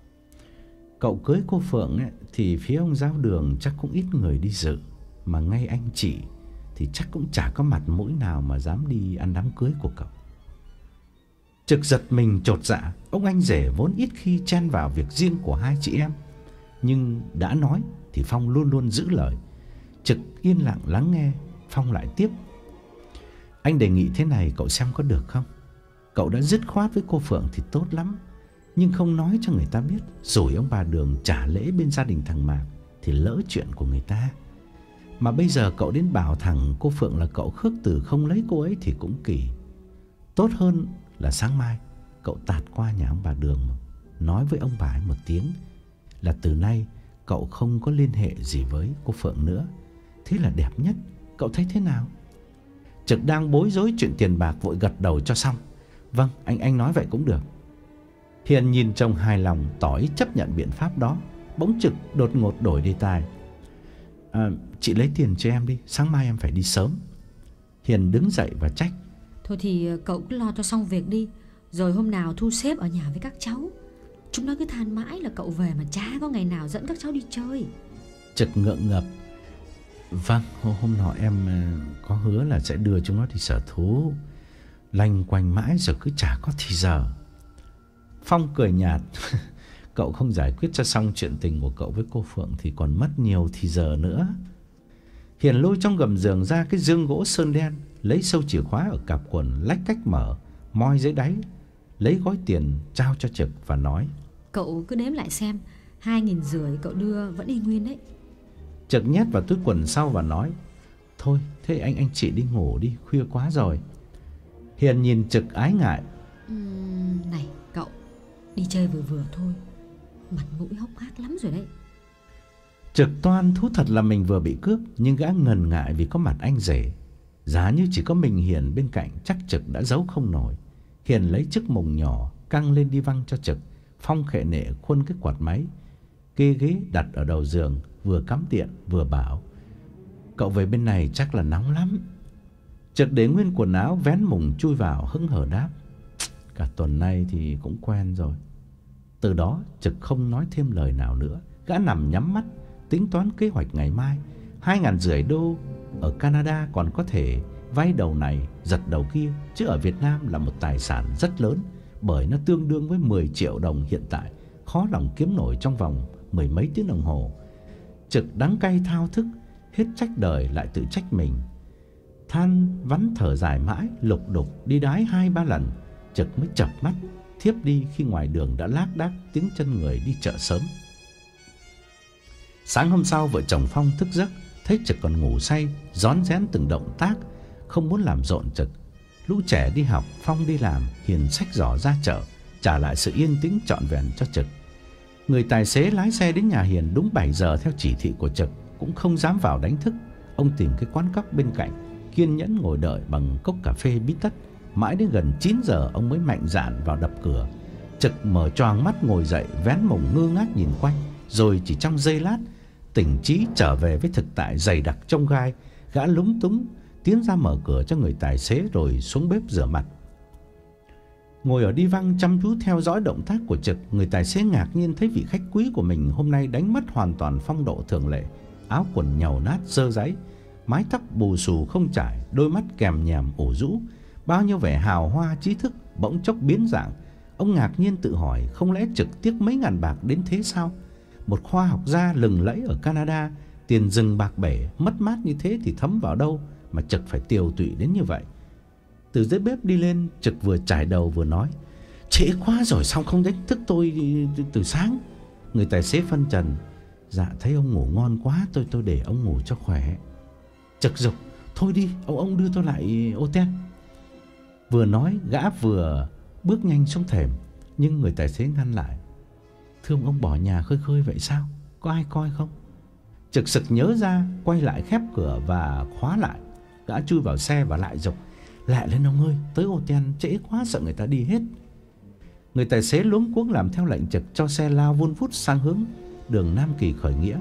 Cậu cưới cô Phượng ấy, thì phía ông Giáo Đường chắc cũng ít người đi dự, mà ngay anh chị thì chắc cũng chả có mặt mũi nào mà dám đi ăn đám cưới của cậu. Trực giật mình chột dạ. Ông anh rể vốn ít khi chen vào việc riêng của hai chị em, nhưng đã nói thì Phong luôn luôn giữ lời. Trực yên lặng lắng nghe. Phong lại tiếp. Anh đề nghị thế này, cậu xem có được không? Cậu đã dứt khoát với cô Phượng thì tốt lắm, nhưng không nói cho người ta biết, rồi ông bà Đường trả lễ bên gia đình thằng Mạc thì lỡ chuyện của người ta. Mà bây giờ cậu đến bảo thằng cô Phượng là cậu khước từ không lấy cô ấy thì cũng kỳ. Tốt hơn là sáng mai cậu tạt qua nhà ông bà Đường, nói với ông bà ấy một tiếng là từ nay cậu không có liên hệ gì với cô Phượng nữa. Thế là đẹp nhất. Cậu thấy thế nào? Trực đang bối rối chuyện tiền bạc vội gật đầu cho xong. Vâng, anh anh nói vậy cũng được. Hiền nhìn chồng hài lòng, tỏ ý chấp nhận biện pháp đó. Bỗng Trực đột ngột đổi đề tài. À, chị lấy tiền cho em đi, sáng mai em phải đi sớm. Hiền đứng dậy và trách. Thôi thì cậu cứ lo cho xong việc đi, rồi hôm nào thu xếp ở nhà với các cháu. Chúng nó cứ than mãi là cậu về mà chả có ngày nào dẫn các cháu đi chơi. Trực ngượng ngập. Vâng, hôm nọ em có hứa là sẽ đưa chúng nó đi sở thú. Lanh quanh mãi rồi cứ chả có thì giờ. Phong cười nhạt. Cậu không giải quyết cho xong chuyện tình của cậu với cô Phượng thì còn mất nhiều thì giờ nữa. Hiền lôi trong gầm giường ra cái dương gỗ sơn đen, lấy sâu chìa khóa ở cặp quần lách cách mở, moi dưới đáy, lấy gói tiền trao cho Trực và nói. Cậu cứ đếm lại xem, hai nghìn rưỡi cậu đưa vẫn y nguyên đấy. Trực nhét vào túi quần sau và nói. Thôi thế anh anh chị đi ngủ đi, khuya quá rồi. Hiền nhìn Trực ái ngại. uhm, Này cậu, đi chơi vừa vừa thôi, mặt mũi hốc hác lắm rồi đấy. Trực toan thú thật là mình vừa bị cướp, nhưng gã ngần ngại vì có mặt anh rể. Giá như chỉ có mình Hiền bên cạnh, chắc Trực đã giấu không nổi. Hiền lấy chiếc mùng nhỏ căng lên đi văng cho Trực. Phong khệ nệ khuân cái quạt máy, kê ghế đặt ở đầu giường, vừa cắm điện vừa bảo. Cậu về bên này chắc là nóng lắm. Trực để nguyên quần áo vén mùng chui vào hững hờ đáp. Cả tuần nay thì cũng quen rồi. Từ đó Trực không nói thêm lời nào nữa. Gã nằm nhắm mắt tính toán kế hoạch ngày mai. Hai ngàn rưỡi đô ở Canada còn có thể vay đầu này giật đầu kia, chứ ở Việt Nam là một tài sản rất lớn, bởi nó tương đương với mười triệu đồng hiện tại, khó lòng kiếm nổi trong vòng mười mấy tiếng đồng hồ. Trực đắng cay thao thức, hết trách đời lại tự trách mình. Than vắn thở dài mãi, lục đục đi đái hai ba lần, Trực mới chợp mắt thiếp đi khi ngoài đường đã lác đác tiếng chân người đi chợ sớm. Sáng hôm sau vợ chồng Phong thức giấc, thấy Trực còn ngủ say, rón rén từng động tác, không muốn làm rộn Trực. Lũ trẻ đi học, Phong đi làm, Hiền xách giỏ ra chợ, trả lại sự yên tĩnh trọn vẹn cho Trực. Người tài xế lái xe đến nhà Hiền đúng bảy giờ theo chỉ thị của Trực, cũng không dám vào đánh thức. Ông tìm cái quán cóc bên cạnh, kiên nhẫn ngồi đợi bằng cốc cà phê bí tất. Mãi đến gần chín giờ ông mới mạnh dạn vào đập cửa. Trực mở choàng mắt ngồi dậy, vén mông ngơ ngác nhìn quanh, rồi chỉ trong giây lát tỉnh trí trở về với thực tại dày đặc trong gai. Gã lúng túng tiến ra mở cửa cho người tài xế rồi xuống bếp rửa mặt. Ngồi ở đi văng chăm chú theo dõi động tác của Trực, người tài xế ngạc nhiên thấy vị khách quý của mình hôm nay đánh mất hoàn toàn phong độ thường lệ. Áo quần nhàu nát rơ ráy, mái tóc bù xù không chải, đôi mắt kèm nhèm ủ rũ, bao nhiêu vẻ hào hoa trí thức bỗng chốc biến dạng. Ông ngạc nhiên tự hỏi, không lẽ Trực tiếc mấy ngàn bạc đến thế sao? Một khoa học gia lừng lẫy ở Canada, tiền rừng bạc bể, mất mát như thế thì thấm vào đâu mà Trực phải tiều tụy đến như vậy. Từ dưới bếp đi lên, Trực vừa chải đầu vừa nói: "Trễ quá rồi, sao không đánh thức tôi từ sáng?" Người tài xế phân trần: "Dạ thấy ông ngủ ngon quá, tôi tôi để ông ngủ cho khỏe." Trực giục: "Thôi đi, ông ông đưa tôi lại ô ten." Vừa nói, gã vừa bước nhanh xuống thềm, nhưng người tài xế ngăn lại: "Thưa ông, ông bỏ nhà khơi khơi vậy sao? Có ai coi không?" Trực sực nhớ ra, quay lại khép cửa và khóa lại. Gã chui vào xe và lại giục: "Lại lên ông ơi, tới ô ten trễ quá, sợ người ta đi hết." Người tài xế luống cuống làm theo lệnh Trực, cho xe lao vun vút sang hướng đường Nam Kỳ khởi nghĩa.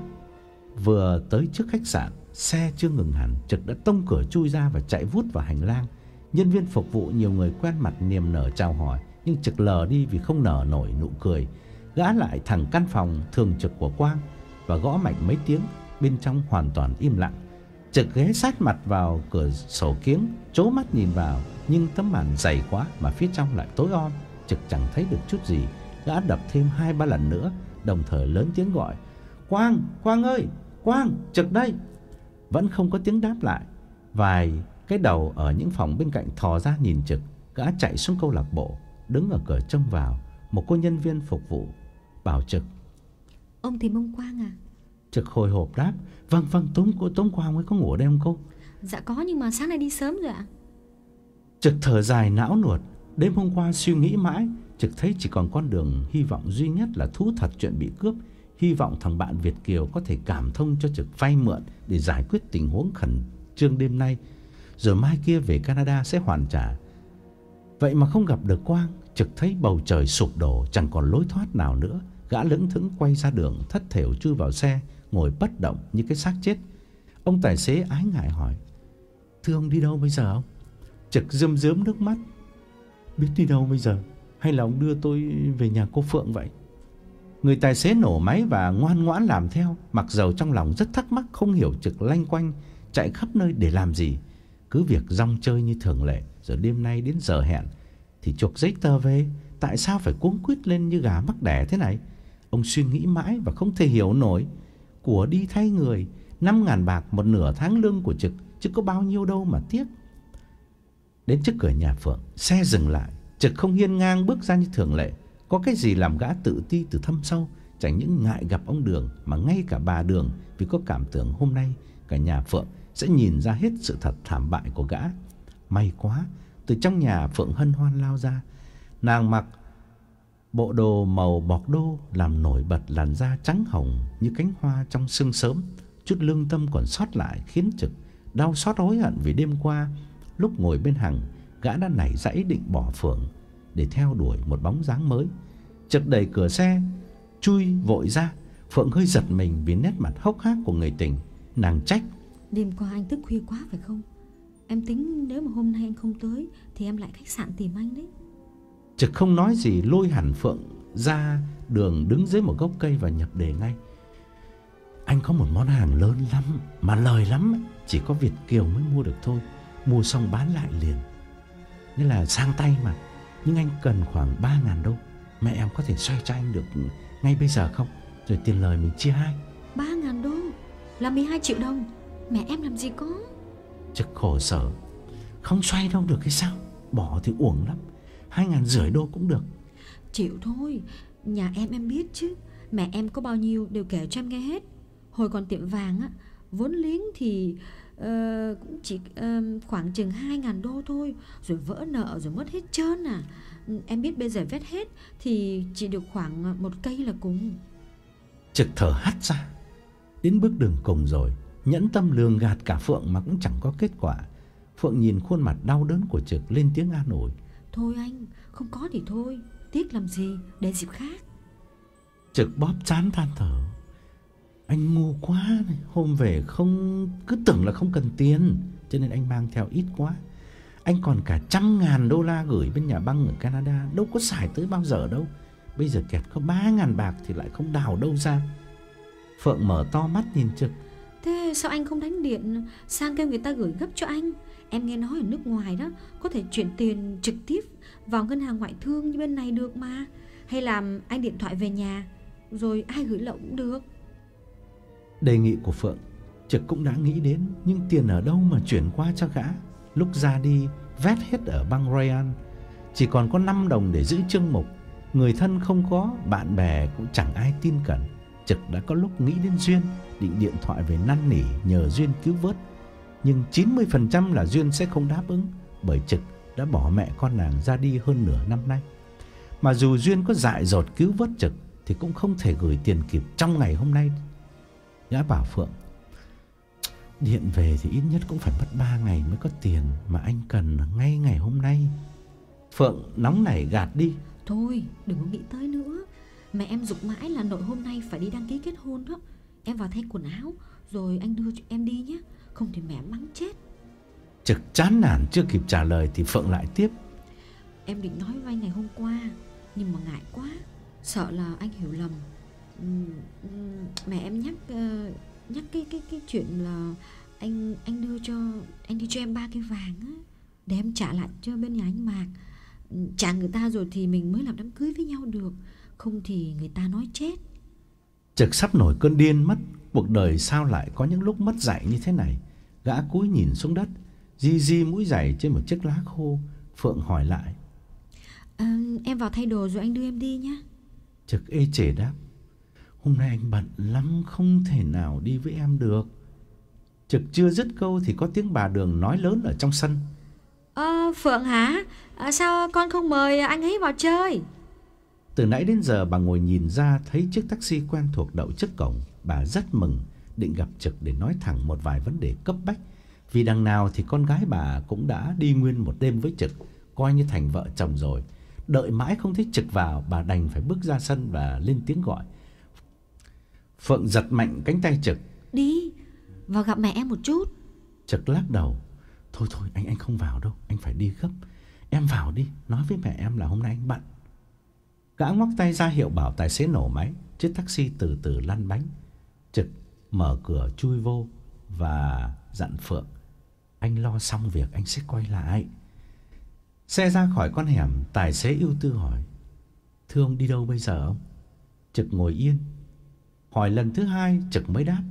Vừa tới trước khách sạn, xe chưa ngừng hẳn, Trực đã tông cửa chui ra và chạy vút vào hành lang. Nhân viên phục vụ nhiều người quen mặt niềm nở chào hỏi, nhưng Trực lờ đi vì không nở nổi nụ cười. Gã lại thẳng căn phòng thường trực của Quang và gõ mạnh mấy tiếng. Bên trong hoàn toàn im lặng. Trực ghé sát mặt vào cửa sổ kiếng, trố mắt nhìn vào, nhưng tấm màn dày quá mà phía trong lại tối om. Trực chẳng thấy được chút gì. Gã đập thêm hai ba lần nữa, đồng thời lớn tiếng gọi: "Quang, Quang ơi, Quang, Trực đây." Vẫn không có tiếng đáp lại. Vài cái đầu ở những phòng bên cạnh thò ra nhìn Trực. Gã chạy xuống câu lạc bộ, đứng ở cửa trông vào. Một cô nhân viên phục vụ bảo Trực: "Ông tìm ông Quang à?" Trực hồi hộp đáp: "Vâng vâng, Tống cô Tống Quang ấy có ngủ ở đây không cô?" "Dạ có, nhưng mà sáng nay đi sớm rồi ạ." Trực thở dài não nuột. Đêm hôm qua suy nghĩ mãi, Trực thấy chỉ còn con đường hy vọng duy nhất là thú thật chuyện bị cướp. Hy vọng thằng bạn Việt kiều có thể cảm thông cho Trực vay mượn để giải quyết tình huống khẩn trương đêm nay, rồi mai kia về Canada sẽ hoàn trả. Vậy mà không gặp được Quang. Trực thấy bầu trời sụp đổ, chẳng còn lối thoát nào nữa. Gã lững thững quay ra đường, thất thểu chui vào xe, ngồi bất động như cái xác chết. Ông tài xế ái ngại hỏi: "Thưa ông, đi đâu bây giờ ông?" Trực rơm rớm nước mắt: "Biết đi đâu bây giờ, hay là ông đưa tôi về nhà cô Phượng vậy?" Người tài xế nổ máy và ngoan ngoãn làm theo, mặc dầu trong lòng rất thắc mắc không hiểu Trực lanh quanh chạy khắp nơi để làm gì. Cứ việc rong chơi như thường lệ, rồi đêm nay đến giờ hẹn thì chuộc giấy tờ về, tại sao phải cuống quýt lên như gà mắc đẻ thế này? Ông suy nghĩ mãi và không thể hiểu nổi. Của đi thay người, năm ngàn bạc, một nửa tháng lương của Trực, chứ có bao nhiêu đâu mà tiếc. Đến trước cửa nhà Phượng, xe dừng lại. Trực không hiên ngang bước ra như thường lệ. Có cái gì làm gã tự ti từ thâm sâu. Chẳng những ngại gặp ông Đường, mà ngay cả bà Đường, vì có cảm tưởng hôm nay cả nhà Phượng sẽ nhìn ra hết sự thật thảm bại của gã. May quá, từ trong nhà Phượng hân hoan lao ra. Nàng mặc bộ đồ màu bọc đô làm nổi bật làn da trắng hồng như cánh hoa trong sương sớm. Chút lương tâm còn sót lại khiến Trực đau xót hối hận vì đêm qua lúc ngồi bên Hằng, gã đã nảy ra ý định bỏ Phượng để theo đuổi một bóng dáng mới. Trực đẩy cửa xe chui vội ra. Phượng hơi giật mình vì nét mặt hốc hác của người tình. Nàng trách: "Đêm qua anh thức khuya quá phải không? Em tính nếu mà hôm nay anh không tới thì em lại khách sạn tìm anh đấy." Trực không nói gì, lôi hẳn Phượng ra đường, đứng dưới một gốc cây và nhập đề ngay: "Anh có một món hàng lớn lắm, mà lời lắm ấy. Chỉ có Việt kiều mới mua được thôi. Mua xong bán lại liền. Nghĩa là sang tay mà. Nhưng anh cần khoảng ba ngàn đô. Mẹ em có thể xoay cho anh được ngay bây giờ không? Rồi tiền lời mình chia hai." Ba ngàn đô là mười hai triệu đồng. Mẹ em làm gì có. Trực khổ sở: "Không xoay đâu được hay sao? Bỏ thì uổng lắm. Hai ngàn rưỡi đô cũng được." "Chịu thôi, nhà em em biết chứ. Mẹ em có bao nhiêu đều kể cho em nghe hết. Hồi còn tiệm vàng á, vốn liếng thì uh, cũng chỉ uh, khoảng chừng hai ngàn đô thôi. Rồi vỡ nợ rồi mất hết trơn à. Em biết bây giờ vét hết thì chỉ được khoảng một cây là cùng." Trực thở hắt ra. Đến bước đường cùng rồi, nhẫn tâm lường gạt cả Phượng mà cũng chẳng có kết quả. Phượng nhìn khuôn mặt đau đớn của Trực lên tiếng an ủi: "Thôi anh, không có thì thôi. tiếc làm gì, để dịp khác. Trực bóp trán than thở. Anh ngu quá, hôm về không cứ tưởng là không cần tiền, cho nên anh mang theo ít quá. Anh còn cả trăm ngàn đô la gửi bên nhà băng ở Canada, đâu có xài tới bao giờ đâu. Bây giờ kẹt có ba ngàn bạc thì lại không đào đâu ra. Phượng mở to mắt nhìn Trực. Thế sao anh không đánh điện sang kêu người ta gửi gấp cho anh? Em nghe nói ở nước ngoài đó có thể chuyển tiền trực tiếp vào ngân hàng ngoại thương như bên này được mà. Hay làm anh điện thoại về nhà rồi ai gửi lậu cũng được. Đề nghị của Phượng Trực cũng đã nghĩ đến, nhưng tiền ở đâu mà chuyển qua cho gã. Lúc ra đi vét hết ở bang Ryan, chỉ còn có năm đồng để giữ chương mục. Người thân không có, bạn bè cũng chẳng ai tin cẩn. Trực đã có lúc nghĩ đến Duyên, định điện thoại về năn nỉ nhờ Duyên cứu vớt. Nhưng chín mươi phần trăm là Duyên sẽ không đáp ứng, bởi Trực đã bỏ mẹ con nàng ra đi hơn nửa năm nay. Mà dù Duyên có dại dột cứu vớt Trực thì cũng không thể gửi tiền kịp trong ngày hôm nay. Gã bảo Phượng, điện về thì ít nhất cũng phải mất ba ngày mới có tiền, mà anh cần ngay ngày hôm nay. Phượng nóng nảy gạt đi. Thôi đừng có nghĩ tới nữa. Mẹ em giục mãi là nội hôm nay phải đi đăng ký kết hôn đó. Em vào thay quần áo rồi anh đưa cho em đi nhé, không thì mẹ mắng chết. Trực chán nản chưa kịp trả lời thì Phượng lại tiếp. Em định nói với anh ngày hôm qua, nhưng mà ngại quá, sợ là anh hiểu lầm. Mẹ em nhắc uh, nhắc cái cái cái chuyện là anh anh đưa cho anh đi cho em ba cái vàng á, để em trả lại cho bên nhà anh Mạc. Trả người ta rồi thì mình mới làm đám cưới với nhau được, không thì người ta nói chết. Trực sắp nổi cơn điên mất. Cuộc đời sao lại có những lúc mất dạy như thế này. Gã cúi nhìn xuống đất, di di mũi giày trên một chiếc lá khô. Phượng hỏi lại. À, em vào thay đồ rồi anh đưa em đi nhé. Trực ê chề đáp. Hôm nay anh bận lắm, không thể nào đi với em được. Trực chưa dứt câu thì có tiếng bà Đường nói lớn ở trong sân. Ờ, Phượng hả? À, sao con không mời anh ấy vào chơi? Từ nãy đến giờ bà ngồi nhìn ra thấy chiếc taxi quen thuộc đậu trước cổng. Bà rất mừng, định gặp Trực để nói thẳng một vài vấn đề cấp bách. Vì đằng nào thì con gái bà cũng đã đi nguyên một đêm với Trực, coi như thành vợ chồng rồi. Đợi mãi không thấy Trực vào, bà đành phải bước ra sân và lên tiếng gọi. Phượng giật mạnh cánh tay Trực. Đi, vào gặp mẹ em một chút. Trực lắc đầu. Thôi thôi, anh anh không vào đâu, anh phải đi gấp. Em vào đi, nói với mẹ em là hôm nay anh bận. Gã ngoắc tay ra hiệu bảo tài xế nổ máy. Chiếc taxi từ từ lăn bánh. Trực mở cửa chui vô và dặn Phượng. Anh lo xong việc anh sẽ quay lại. Xe ra khỏi con hẻm, tài xế ưu tư hỏi. Thưa ông, đi đâu bây giờ ông? Trực ngồi yên. Hỏi lần thứ hai Trực mới đáp.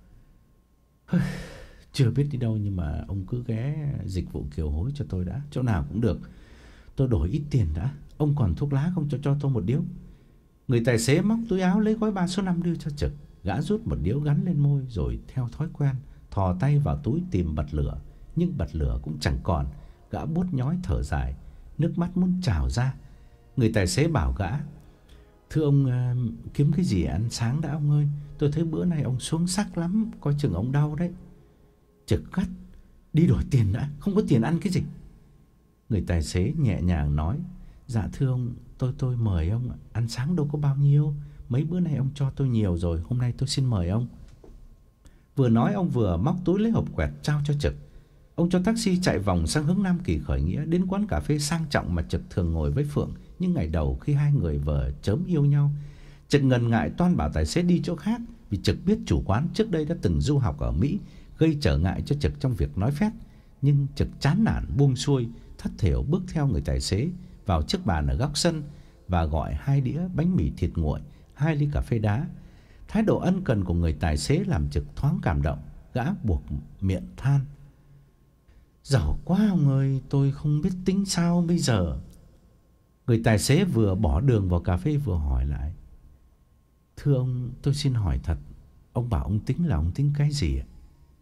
Chưa biết đi đâu, nhưng mà ông cứ ghé dịch vụ kiều hối cho tôi đã, chỗ nào cũng được. Tôi đổi ít tiền đã. Ông còn thuốc lá không, cho cho tôi một điếu. Người tài xế móc túi áo lấy gói ba số năm đưa cho Trực. Gã rút một điếu gắn lên môi, rồi theo thói quen thò tay vào túi tìm bật lửa. Nhưng bật lửa cũng chẳng còn. Gã buốt nhói thở dài, nước mắt muốn trào ra. Người tài xế bảo gã. Thưa ông, uh, kiếm cái gì ăn sáng đã ông ơi. Tôi thấy bữa nay ông xuống sắc lắm, coi chừng ông đau đấy. Trực gắt. Đi đổi tiền đã, không có tiền ăn cái gì. Người tài xế nhẹ nhàng nói. Dạ thưa ông, tôi tôi mời ông. Ăn sáng đâu có bao nhiêu, mấy bữa nay ông cho tôi nhiều rồi, hôm nay tôi xin mời ông. Vừa nói ông vừa móc túi lấy hộp quẹt trao cho Trực. Ông cho taxi chạy vòng sang hướng Nam Kỳ Khởi Nghĩa, đến quán cà phê sang trọng mà Trực thường ngồi với Phượng những ngày đầu khi hai người vừa chớm yêu nhau. Trực ngần ngại toan bảo tài xế đi chỗ khác, vì Trực biết chủ quán trước đây đã từng du học ở Mỹ, gây trở ngại cho Trực trong việc nói phét. Nhưng Trực chán nản buông xuôi, thất thểu bước theo người tài xế vào chiếc bàn ở góc sân và gọi hai đĩa bánh mì thịt nguội, hai ly cà phê đá. Thái độ ân cần của người tài xế làm Trực thoáng cảm động. Gã buộc miệng than. Giàu quá ông ơi, tôi không biết tính sao bây giờ. Người tài xế vừa bỏ đường vào cà phê vừa hỏi lại. Thưa ông, tôi xin hỏi thật, ông bảo ông tính là ông tính cái gì ạ?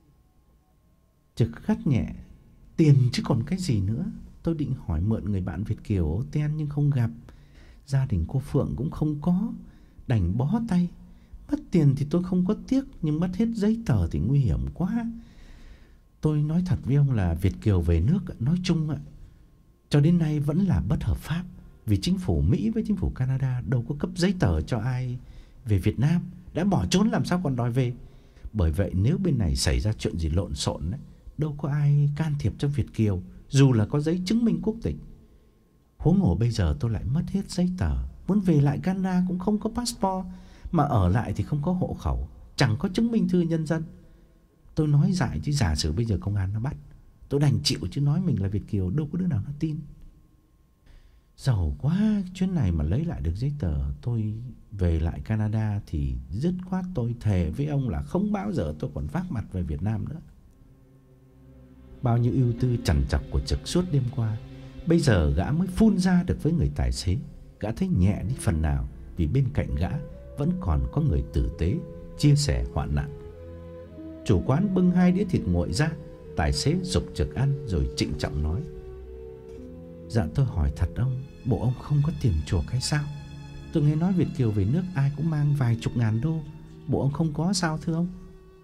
Trực gắt nhẹ. Tiền chứ còn cái gì nữa. Tôi định hỏi mượn người bạn Việt kiều Ố Ten nhưng không gặp. Gia đình cô Phượng cũng không có, đành bó tay. Mất tiền thì tôi không có tiếc, nhưng mất hết giấy tờ thì nguy hiểm quá. Tôi nói thật với ông là Việt kiều về nước nói chung ạ, cho đến nay vẫn là bất hợp pháp. Vì chính phủ Mỹ với chính phủ Canada đâu có cấp giấy tờ cho ai về Việt Nam. Đã bỏ trốn làm sao còn đòi về. Bởi vậy nếu bên này xảy ra chuyện gì lộn xộn ấy, đâu có ai can thiệp cho Việt kiều, dù là có giấy chứng minh quốc tịch. Huống hồ bây giờ tôi lại mất hết giấy tờ, muốn về lại Canada cũng không có passport, mà ở lại thì không có hộ khẩu, chẳng có chứng minh thư nhân dân. Tôi nói dại chứ giả sử bây giờ công an nó bắt, tôi đành chịu chứ nói mình là Việt kiều đâu có đứa nào nó tin. Giàu quá, chuyến này mà lấy lại được giấy tờ tôi về lại Canada thì dứt khoát tôi thề với ông là không bao giờ tôi còn vác mặt về Việt Nam nữa. Bao nhiêu ưu tư trằn trọc của Trực suốt đêm qua, bây giờ gã mới phun ra được với người tài xế. Gã thấy nhẹ đi phần nào vì bên cạnh gã vẫn còn có người tử tế chia sẻ hoạn nạn. Chủ quán bưng hai đĩa thịt nguội ra, tài xế giục Trực ăn rồi trịnh trọng nói: Dạ tôi hỏi thật ông, bộ ông không có tiền chuộc hay sao? Tôi nghe nói Việt kiều về nước ai cũng mang vài chục ngàn đô, bộ ông không có sao thưa ông?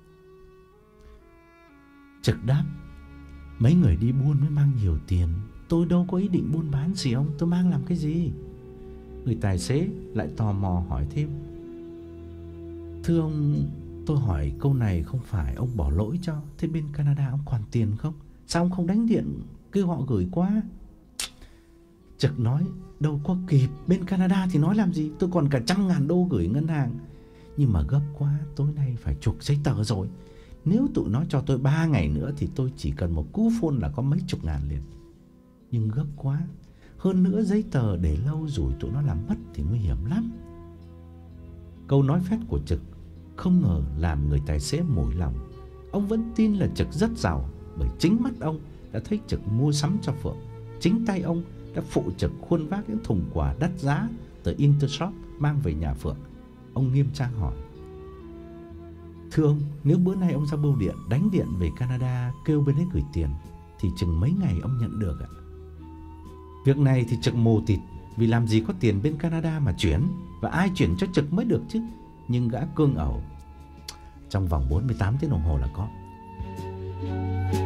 Trực đáp: Mấy người đi buôn mới mang nhiều tiền, tôi đâu có ý định buôn bán gì ông, tôi mang làm cái gì? Người tài xế lại tò mò hỏi thêm: Thưa ông, tôi hỏi câu này không phải ông bỏ lỗi cho, thế bên Canada ông còn tiền không? Sao ông không đánh điện kêu họ gửi qua? Trực nói: Đâu có kịp, bên Canada thì nói làm gì, tôi còn cả trăm ngàn đô gửi ngân hàng. Nhưng mà gấp quá, tối nay phải chuộc giấy tờ rồi. Nếu tụi nó cho tôi ba ngày nữa thì tôi chỉ cần một cú phone là có mấy chục ngàn liền. Nhưng gấp quá, hơn nữa giấy tờ để lâu rồi tụi nó làm mất thì nguy hiểm lắm. Câu nói phét của Trực không ngờ làm người tài xế mủi lòng. Ông vẫn tin là Trực rất giàu, bởi chính mắt ông đã thấy Trực mua sắm cho Phượng. Chính tay ông đã phụ Trực khuôn vác những thùng quà đắt giá từ Intershop mang về nhà Phượng. Ông nghiêm trang hỏi: Thưa ông, nếu bữa nay ông ra bưu điện đánh điện về Canada kêu bên ấy gửi tiền thì chừng mấy ngày ông nhận được ạ? Việc này thì Trực mù tịt, vì làm gì có tiền bên Canada mà chuyển, và ai chuyển cho Trực mới được chứ. Nhưng gã cương ẩu: Trong vòng bốn mươi tám tiếng đồng hồ là có.